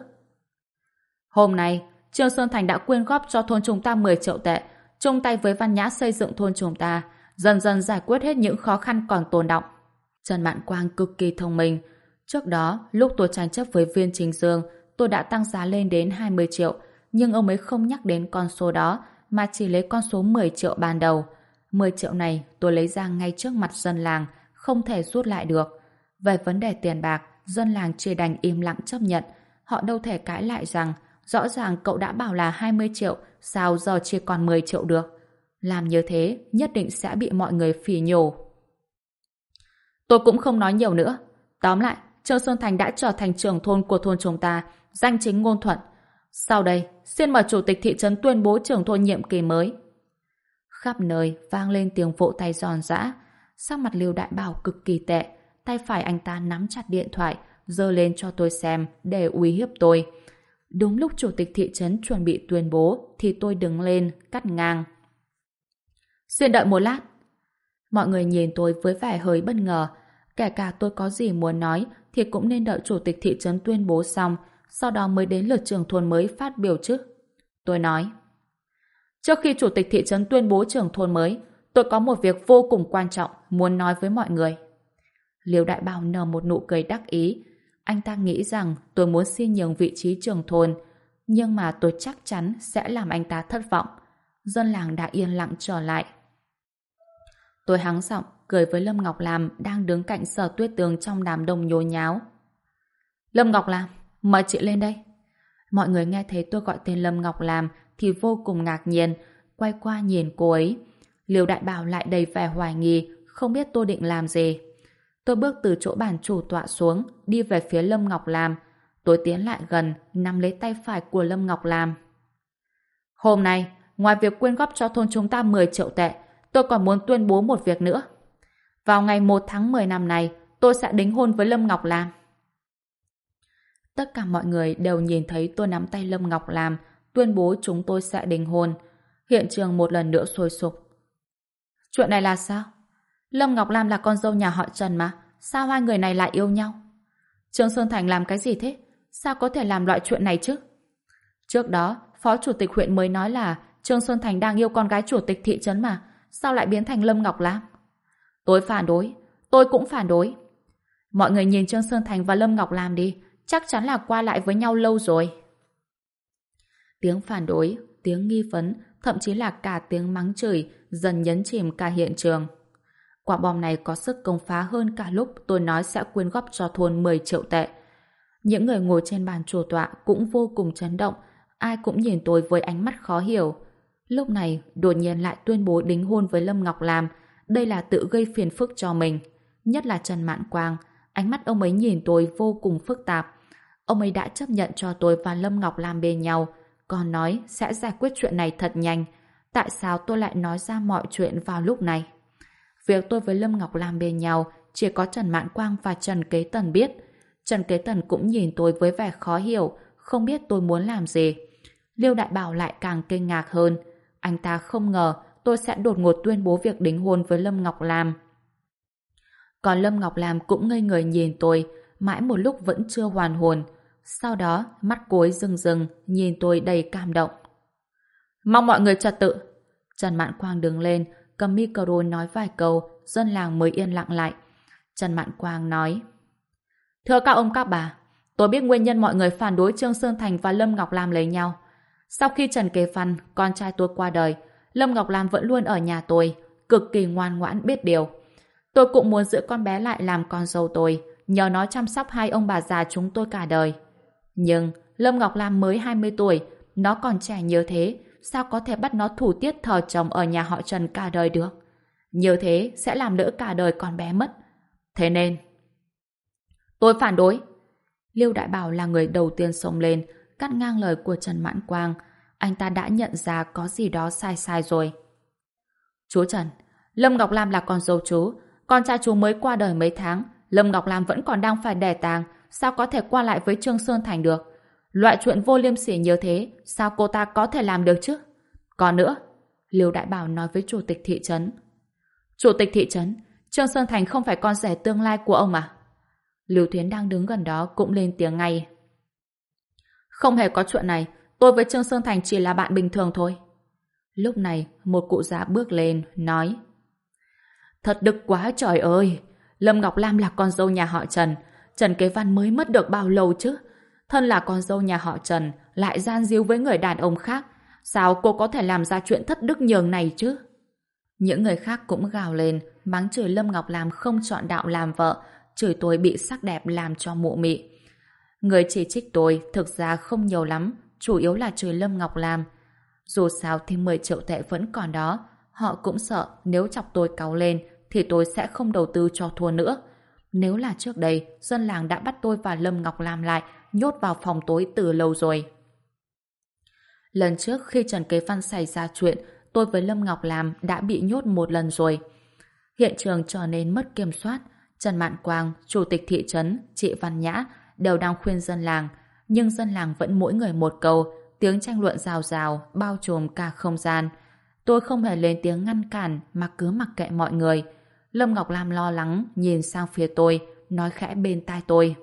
Hôm nay, Trương Sơn Thành đã quyên góp cho thôn chúng ta 10 triệu tệ, chung tay với Văn Nhã xây dựng thôn chúng ta, dần dần giải quyết hết những khó khăn còn tồn đọng. Trần Mạn Quang cực kỳ thông minh. Trước đó, lúc tôi tranh chấp với Viên Trình Dương, tôi đã tăng giá lên đến 20 triệu, nhưng ông ấy không nhắc đến con số đó, mà chỉ lấy con số 10 triệu ban đầu. 10 triệu này tôi lấy ra ngay trước mặt dân làng, không thể rút lại được. Về vấn đề tiền bạc, dân làng chỉ đành im lặng chấp nhận. Họ đâu thể cãi lại rằng rõ ràng cậu đã bảo là 20 triệu, sao giờ chỉ còn 10 triệu được. Làm như thế nhất định sẽ bị mọi người phỉ nhổ. Tôi cũng không nói nhiều nữa. Tóm lại, Trương Sơn Thành đã trở thành trưởng thôn của thôn chúng ta, danh chính ngôn thuận. Sau đây, xin mời chủ tịch thị trấn tuyên bố trưởng thôn nhiệm kỳ mới. Khắp nơi vang lên tiếng vỗ tay giòn giã. Sắc mặt Lưu Đại Bảo cực kỳ tệ. tay phải anh ta nắm chặt điện thoại, giơ lên cho tôi xem để uy hiếp tôi. Đúng lúc chủ tịch thị trấn chuẩn bị tuyên bố thì tôi đứng lên, cắt ngang. Xin đợi một lát. Mọi người nhìn tôi với vẻ hơi bất ngờ. Kể cả tôi có gì muốn nói thì cũng nên đợi chủ tịch thị trấn tuyên bố xong, sau đó mới đến lượt trưởng thôn mới phát biểu chứ. Tôi nói. Trước khi chủ tịch thị trấn tuyên bố trưởng thôn mới, tôi có một việc vô cùng quan trọng muốn nói với mọi người. Liêu Đại Bảo nở một nụ cười đắc ý. Anh ta nghĩ rằng tôi muốn xin nhường vị trí trưởng thôn, nhưng mà tôi chắc chắn sẽ làm anh ta thất vọng. Dân làng đã yên lặng trở lại. Tôi hắng giọng cười với Lâm Ngọc Lam đang đứng cạnh Sở Tuyết Tường trong đám đông nhốn nháo. Lâm Ngọc Lam, mời chị lên đây. Mọi người nghe thấy tôi gọi tên Lâm Ngọc Lam thì vô cùng ngạc nhiên, quay qua nhìn cô ấy. Liêu Đại Bảo lại đầy vẻ hoài nghi, không biết tôi định làm gì. Tôi bước từ chỗ bàn chủ tọa xuống, đi về phía Lâm Ngọc Lam. Tôi tiến lại gần, nắm lấy tay phải của Lâm Ngọc Lam. Hôm nay, ngoài việc quyên góp cho thôn chúng ta 10 triệu tệ, tôi còn muốn tuyên bố một việc nữa. Vào ngày 1 tháng 10 năm nay, tôi sẽ đính hôn với Lâm Ngọc Lam. Tất cả mọi người đều nhìn thấy tôi nắm tay Lâm Ngọc Lam, tuyên bố chúng tôi sẽ đính hôn. Hiện trường một lần nữa sôi sục. Chuyện này là sao? Lâm Ngọc Lam là con dâu nhà họ Trần mà, sao hai người này lại yêu nhau? Trương Sơn Thành làm cái gì thế? Sao có thể làm loại chuyện này chứ? Trước đó, Phó Chủ tịch huyện mới nói là Trương Sơn Thành đang yêu con gái chủ tịch thị trấn mà, sao lại biến thành Lâm Ngọc Lam? Tôi phản đối, tôi cũng phản đối. Mọi người nhìn Trương Sơn Thành và Lâm Ngọc Lam đi, chắc chắn là qua lại với nhau lâu rồi. Tiếng phản đối, tiếng nghi vấn, thậm chí là cả tiếng mắng chửi dần nhấn chìm cả hiện trường. Quả bom này có sức công phá hơn cả lúc tôi nói sẽ quyên góp cho thôn 10 triệu tệ. Những người ngồi trên bàn chủ tọa cũng vô cùng chấn động, ai cũng nhìn tôi với ánh mắt khó hiểu. Lúc này, đột nhiên lại tuyên bố đính hôn với Lâm Ngọc Lam, đây là tự gây phiền phức cho mình. Nhất là Trần Mạn Quang, ánh mắt ông ấy nhìn tôi vô cùng phức tạp. Ông ấy đã chấp nhận cho tôi và Lâm Ngọc Lam bên nhau, còn nói sẽ giải quyết chuyện này thật nhanh. Tại sao tôi lại nói ra mọi chuyện vào lúc này? Việc tôi với Lâm Ngọc Lam bên nhau chỉ có Trần Mạn Quang và Trần Kế Tần biết. Trần Kế Tần cũng nhìn tôi với vẻ khó hiểu, không biết tôi muốn làm gì. Liêu Đại Bảo lại càng kinh ngạc hơn. Anh ta không ngờ tôi sẽ đột ngột tuyên bố việc đính hôn với Lâm Ngọc Lam. Còn Lâm Ngọc Lam cũng ngây người nhìn tôi, mãi một lúc vẫn chưa hoàn hồn. Sau đó, mắt cô ấy rưng rưng, nhìn tôi đầy cảm động. Mong mọi người trật tự. Trần Mạn Quang đứng lên, cầm micro nói vài câu, dân làng mới yên lặng lại. Trần Mạn Quang nói: Thưa các ông các bà, tôi biết nguyên nhân mọi người phản đối Trương Sơn Thành và Lâm Ngọc Lam lấy nhau. Sau khi Trần Kế Văn, con trai tôi qua đời, Lâm Ngọc Lam vẫn luôn ở nhà tôi, cực kỳ ngoan ngoãn biết điều. Tôi cũng muốn giữ con bé lại làm con dâu tôi, nhờ nó chăm sóc hai ông bà già chúng tôi cả đời. Nhưng Lâm Ngọc Lam mới 20 tuổi, nó còn trẻ như thế, sao có thể bắt nó thủ tiết thờ chồng ở nhà họ Trần cả đời được? Như thế sẽ làm lỡ cả đời con bé mất. Thế nên tôi phản đối. Liêu Đại Bảo là người đầu tiên xông lên, cắt ngang lời của Trần Mãn Quang. Anh ta đã nhận ra có gì đó sai sai rồi. Chú Trần, Lâm Ngọc Lam là con dâu chú, con trai chú mới qua đời mấy tháng, Lâm Ngọc Lam vẫn còn đang phải đẻ tang, sao có thể qua lại với Trương Sơn Thành được? Loại chuyện vô liêm sỉ như thế, sao cô ta có thể làm được chứ? Còn nữa, Liêu Đại Bảo nói với chủ tịch thị trấn. Chủ tịch thị trấn, Trương Sơn Thành không phải con rể tương lai của ông à? Lưu Thiến đang đứng gần đó cũng lên tiếng ngay. Không hề có chuyện này, tôi với Trương Sơn Thành chỉ là bạn bình thường thôi. Lúc này, một cụ già bước lên, nói: Thật đực quá trời ơi! Lâm Ngọc Lam là con dâu nhà họ Trần. Trần Kế Văn mới mất được bao lâu chứ? Thân là con dâu nhà họ Trần, lại gian díu với người đàn ông khác. Sao cô có thể làm ra chuyện thất đức nhường này chứ? Những người khác cũng gào lên, mắng chửi Lâm Ngọc Lam không chọn đạo làm vợ, chửi tôi bị sắc đẹp làm cho mụ mị. Người chỉ trích tôi thực ra không nhiều lắm, chủ yếu là chửi Lâm Ngọc Lam. Dù sao thì 10 triệu tệ vẫn còn đó. Họ cũng sợ nếu chọc tôi cáu lên thì tôi sẽ không đầu tư cho thua nữa. Nếu là trước đây, dân làng đã bắt tôi và Lâm Ngọc Lam lại, nhốt vào phòng tối từ lâu rồi. Lần trước khi Trần Kế Văn xảy ra chuyện, tôi với Lâm Ngọc Lam đã bị nhốt một lần rồi. Hiện trường trở nên mất kiểm soát. Trần Mạn Quang, chủ tịch thị trấn, chị Văn Nhã đều đang khuyên dân làng, nhưng dân làng vẫn mỗi người một câu, tiếng tranh luận rào rào, bao trùm cả không gian. Tôi không hề lên tiếng ngăn cản mà cứ mặc kệ mọi người. Lâm Ngọc Lam lo lắng nhìn sang phía tôi, nói khẽ bên tai tôi.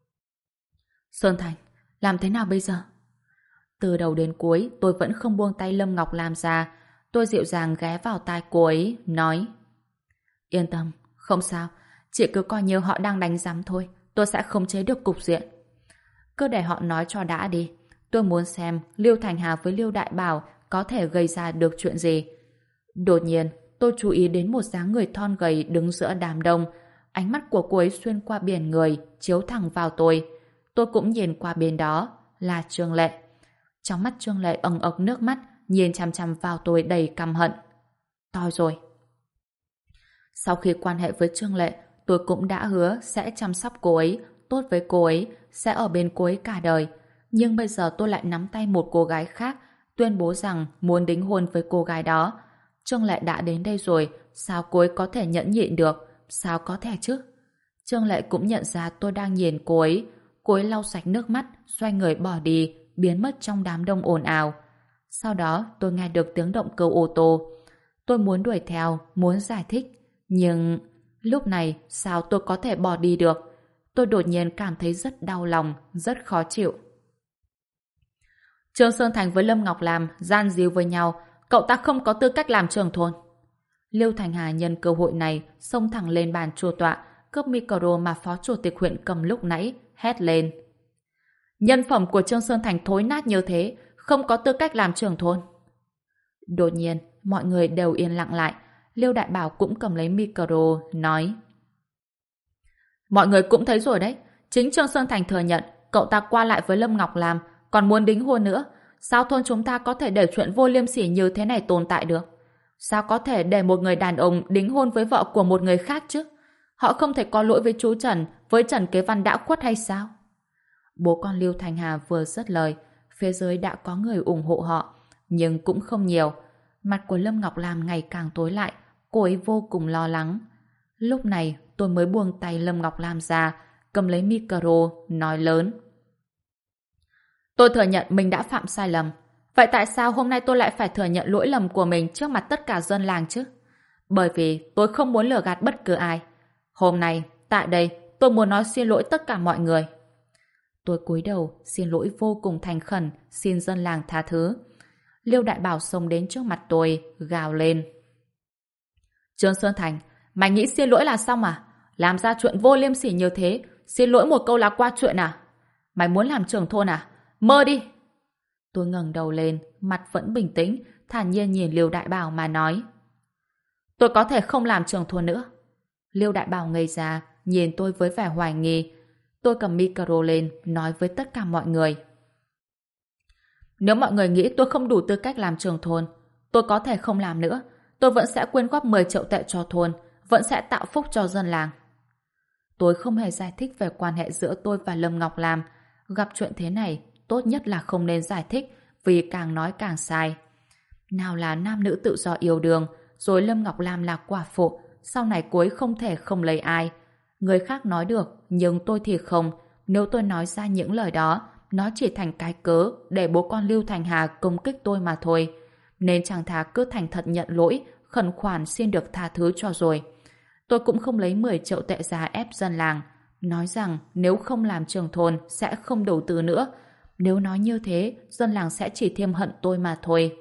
Sơn Thành, làm thế nào bây giờ? Từ đầu đến cuối tôi vẫn không buông tay Lâm Ngọc Lam ra. Tôi dịu dàng ghé vào tai cô ấy, nói: Yên tâm, không sao, chỉ cứ coi như họ đang đánh giám thôi, tôi sẽ khống chế được cục diện. Cứ để họ nói cho đã đi. Tôi muốn xem Liêu Thành Hà với Liêu Đại Bảo có thể gây ra được chuyện gì. Đột nhiên, tôi chú ý đến một dáng người thon gầy đứng giữa đám đông. Ánh mắt của cô ấy xuyên qua biển người, chiếu thẳng vào tôi. Tôi cũng nhìn qua bên đó, là Trương Lệ. Trong mắt Trương Lệ ẩn ực nước mắt, nhìn chằm chằm vào tôi đầy căm hận. Toi rồi. Sau khi quan hệ với Trương Lệ, tôi cũng đã hứa sẽ chăm sóc cô ấy, tốt với cô ấy, sẽ ở bên cô ấy cả đời. Nhưng bây giờ tôi lại nắm tay một cô gái khác, tuyên bố rằng muốn đính hôn với cô gái đó. Trương Lệ đã đến đây rồi, sao cô ấy có thể nhẫn nhịn được? Sao có thể chứ? Trương Lệ cũng nhận ra tôi đang nhìn cô ấy. Cô ấy lau sạch nước mắt, xoay người bỏ đi, biến mất trong đám đông ồn ào. Sau đó tôi nghe được tiếng động cơ ô tô. Tôi muốn đuổi theo, muốn giải thích. Nhưng lúc này sao tôi có thể bỏ đi được? Tôi đột nhiên cảm thấy rất đau lòng, rất khó chịu. Trương Sơn Thành với Lâm Ngọc Lam gian díu với nhau, cậu ta không có tư cách làm trưởng thôn. Liêu Thành Hà nhân cơ hội này xông thẳng lên bàn chủ tọa, cướp micro mà phó chủ tịch huyện cầm lúc nãy, hét lên: Nhân phẩm của Trương Sơn Thành thối nát như thế, không có tư cách làm trưởng thôn. Đột nhiên, mọi người đều yên lặng lại. Liêu Đại Bảo cũng cầm lấy micro, nói: Mọi người cũng thấy rồi đấy, chính Trương Sơn Thành thừa nhận cậu ta qua lại với Lâm Ngọc Lam, còn muốn đính hôn nữa. Sao thôn chúng ta có thể để chuyện vô liêm sỉ như thế này tồn tại được? Sao có thể để một người đàn ông đính hôn với vợ của một người khác chứ? Họ không thể có lỗi với chú Trần, với Trần Kế Văn đã khuất hay sao? Bố con Liêu Thành Hà vừa dứt lời, phía dưới đã có người ủng hộ họ, nhưng cũng không nhiều. Mặt của Lâm Ngọc Lam ngày càng tối lại, cô ấy vô cùng lo lắng. Lúc này tôi mới buông tay Lâm Ngọc Lam ra, cầm lấy micro, nói lớn: Tôi thừa nhận mình đã phạm sai lầm. Vậy tại sao hôm nay tôi lại phải thừa nhận lỗi lầm của mình trước mặt tất cả dân làng chứ? Bởi vì tôi không muốn lừa gạt bất cứ ai. Hôm nay, tại đây, tôi muốn nói xin lỗi tất cả mọi người. Tôi cúi đầu, xin lỗi vô cùng thành khẩn, xin dân làng tha thứ. Liêu Đại Bảo xông đến trước mặt tôi, gào lên: Trương Sơn Thành, mày nghĩ xin lỗi là xong à? Làm ra chuyện vô liêm sỉ như thế, xin lỗi một câu là qua chuyện à? Mày muốn làm trưởng thôn à? Mơ đi! Tôi ngẩng đầu lên, mặt vẫn bình tĩnh, thản nhiên nhìn Liêu Đại Bảo mà nói: Tôi có thể không làm trưởng thôn nữa. Liêu Đại Bảo ngây ra, nhìn tôi với vẻ hoài nghi. Tôi cầm micro lên, nói với tất cả mọi người: Nếu mọi người nghĩ tôi không đủ tư cách làm trưởng thôn, tôi có thể không làm nữa. Tôi vẫn sẽ quyên góp 10 triệu tệ cho thôn, vẫn sẽ tạo phúc cho dân làng. Tôi không hề giải thích về quan hệ giữa tôi và Lâm Ngọc Lam. Gặp chuyện thế này, tốt nhất là không nên giải thích, vì càng nói càng sai. Nào là nam nữ tự do yêu đương, rồi Lâm Ngọc Lam là quả phụ, sau này cô ấy không thể không lấy ai. Người khác nói được, nhưng tôi thì không. Nếu tôi nói ra những lời đó, nó chỉ thành cái cớ để bố con Lưu Thành Hà công kích tôi mà thôi. Nên chẳng thà cứ thành thật nhận lỗi, khẩn khoản xin được tha thứ cho rồi. Tôi cũng không lấy 10 triệu tệ ra ép dân làng, nói rằng nếu không làm trưởng thôn sẽ không đầu tư nữa. Nếu nói như thế, dân làng sẽ chỉ thêm hận tôi mà thôi.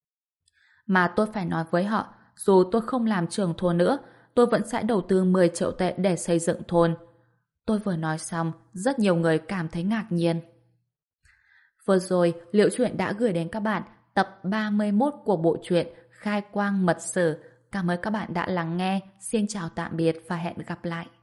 Mà tôi phải nói với họ, dù tôi không làm trưởng thôn nữa, tôi vẫn sẽ đầu tư 10 triệu tệ để xây dựng thôn. Tôi vừa nói xong, rất nhiều người cảm thấy ngạc nhiên. Vừa rồi, Liệu Truyện đã gửi đến các bạn tập 31 của bộ truyện Khai Quang Mật Sử. Cảm ơn các bạn đã lắng nghe. Xin chào tạm biệt và hẹn gặp lại.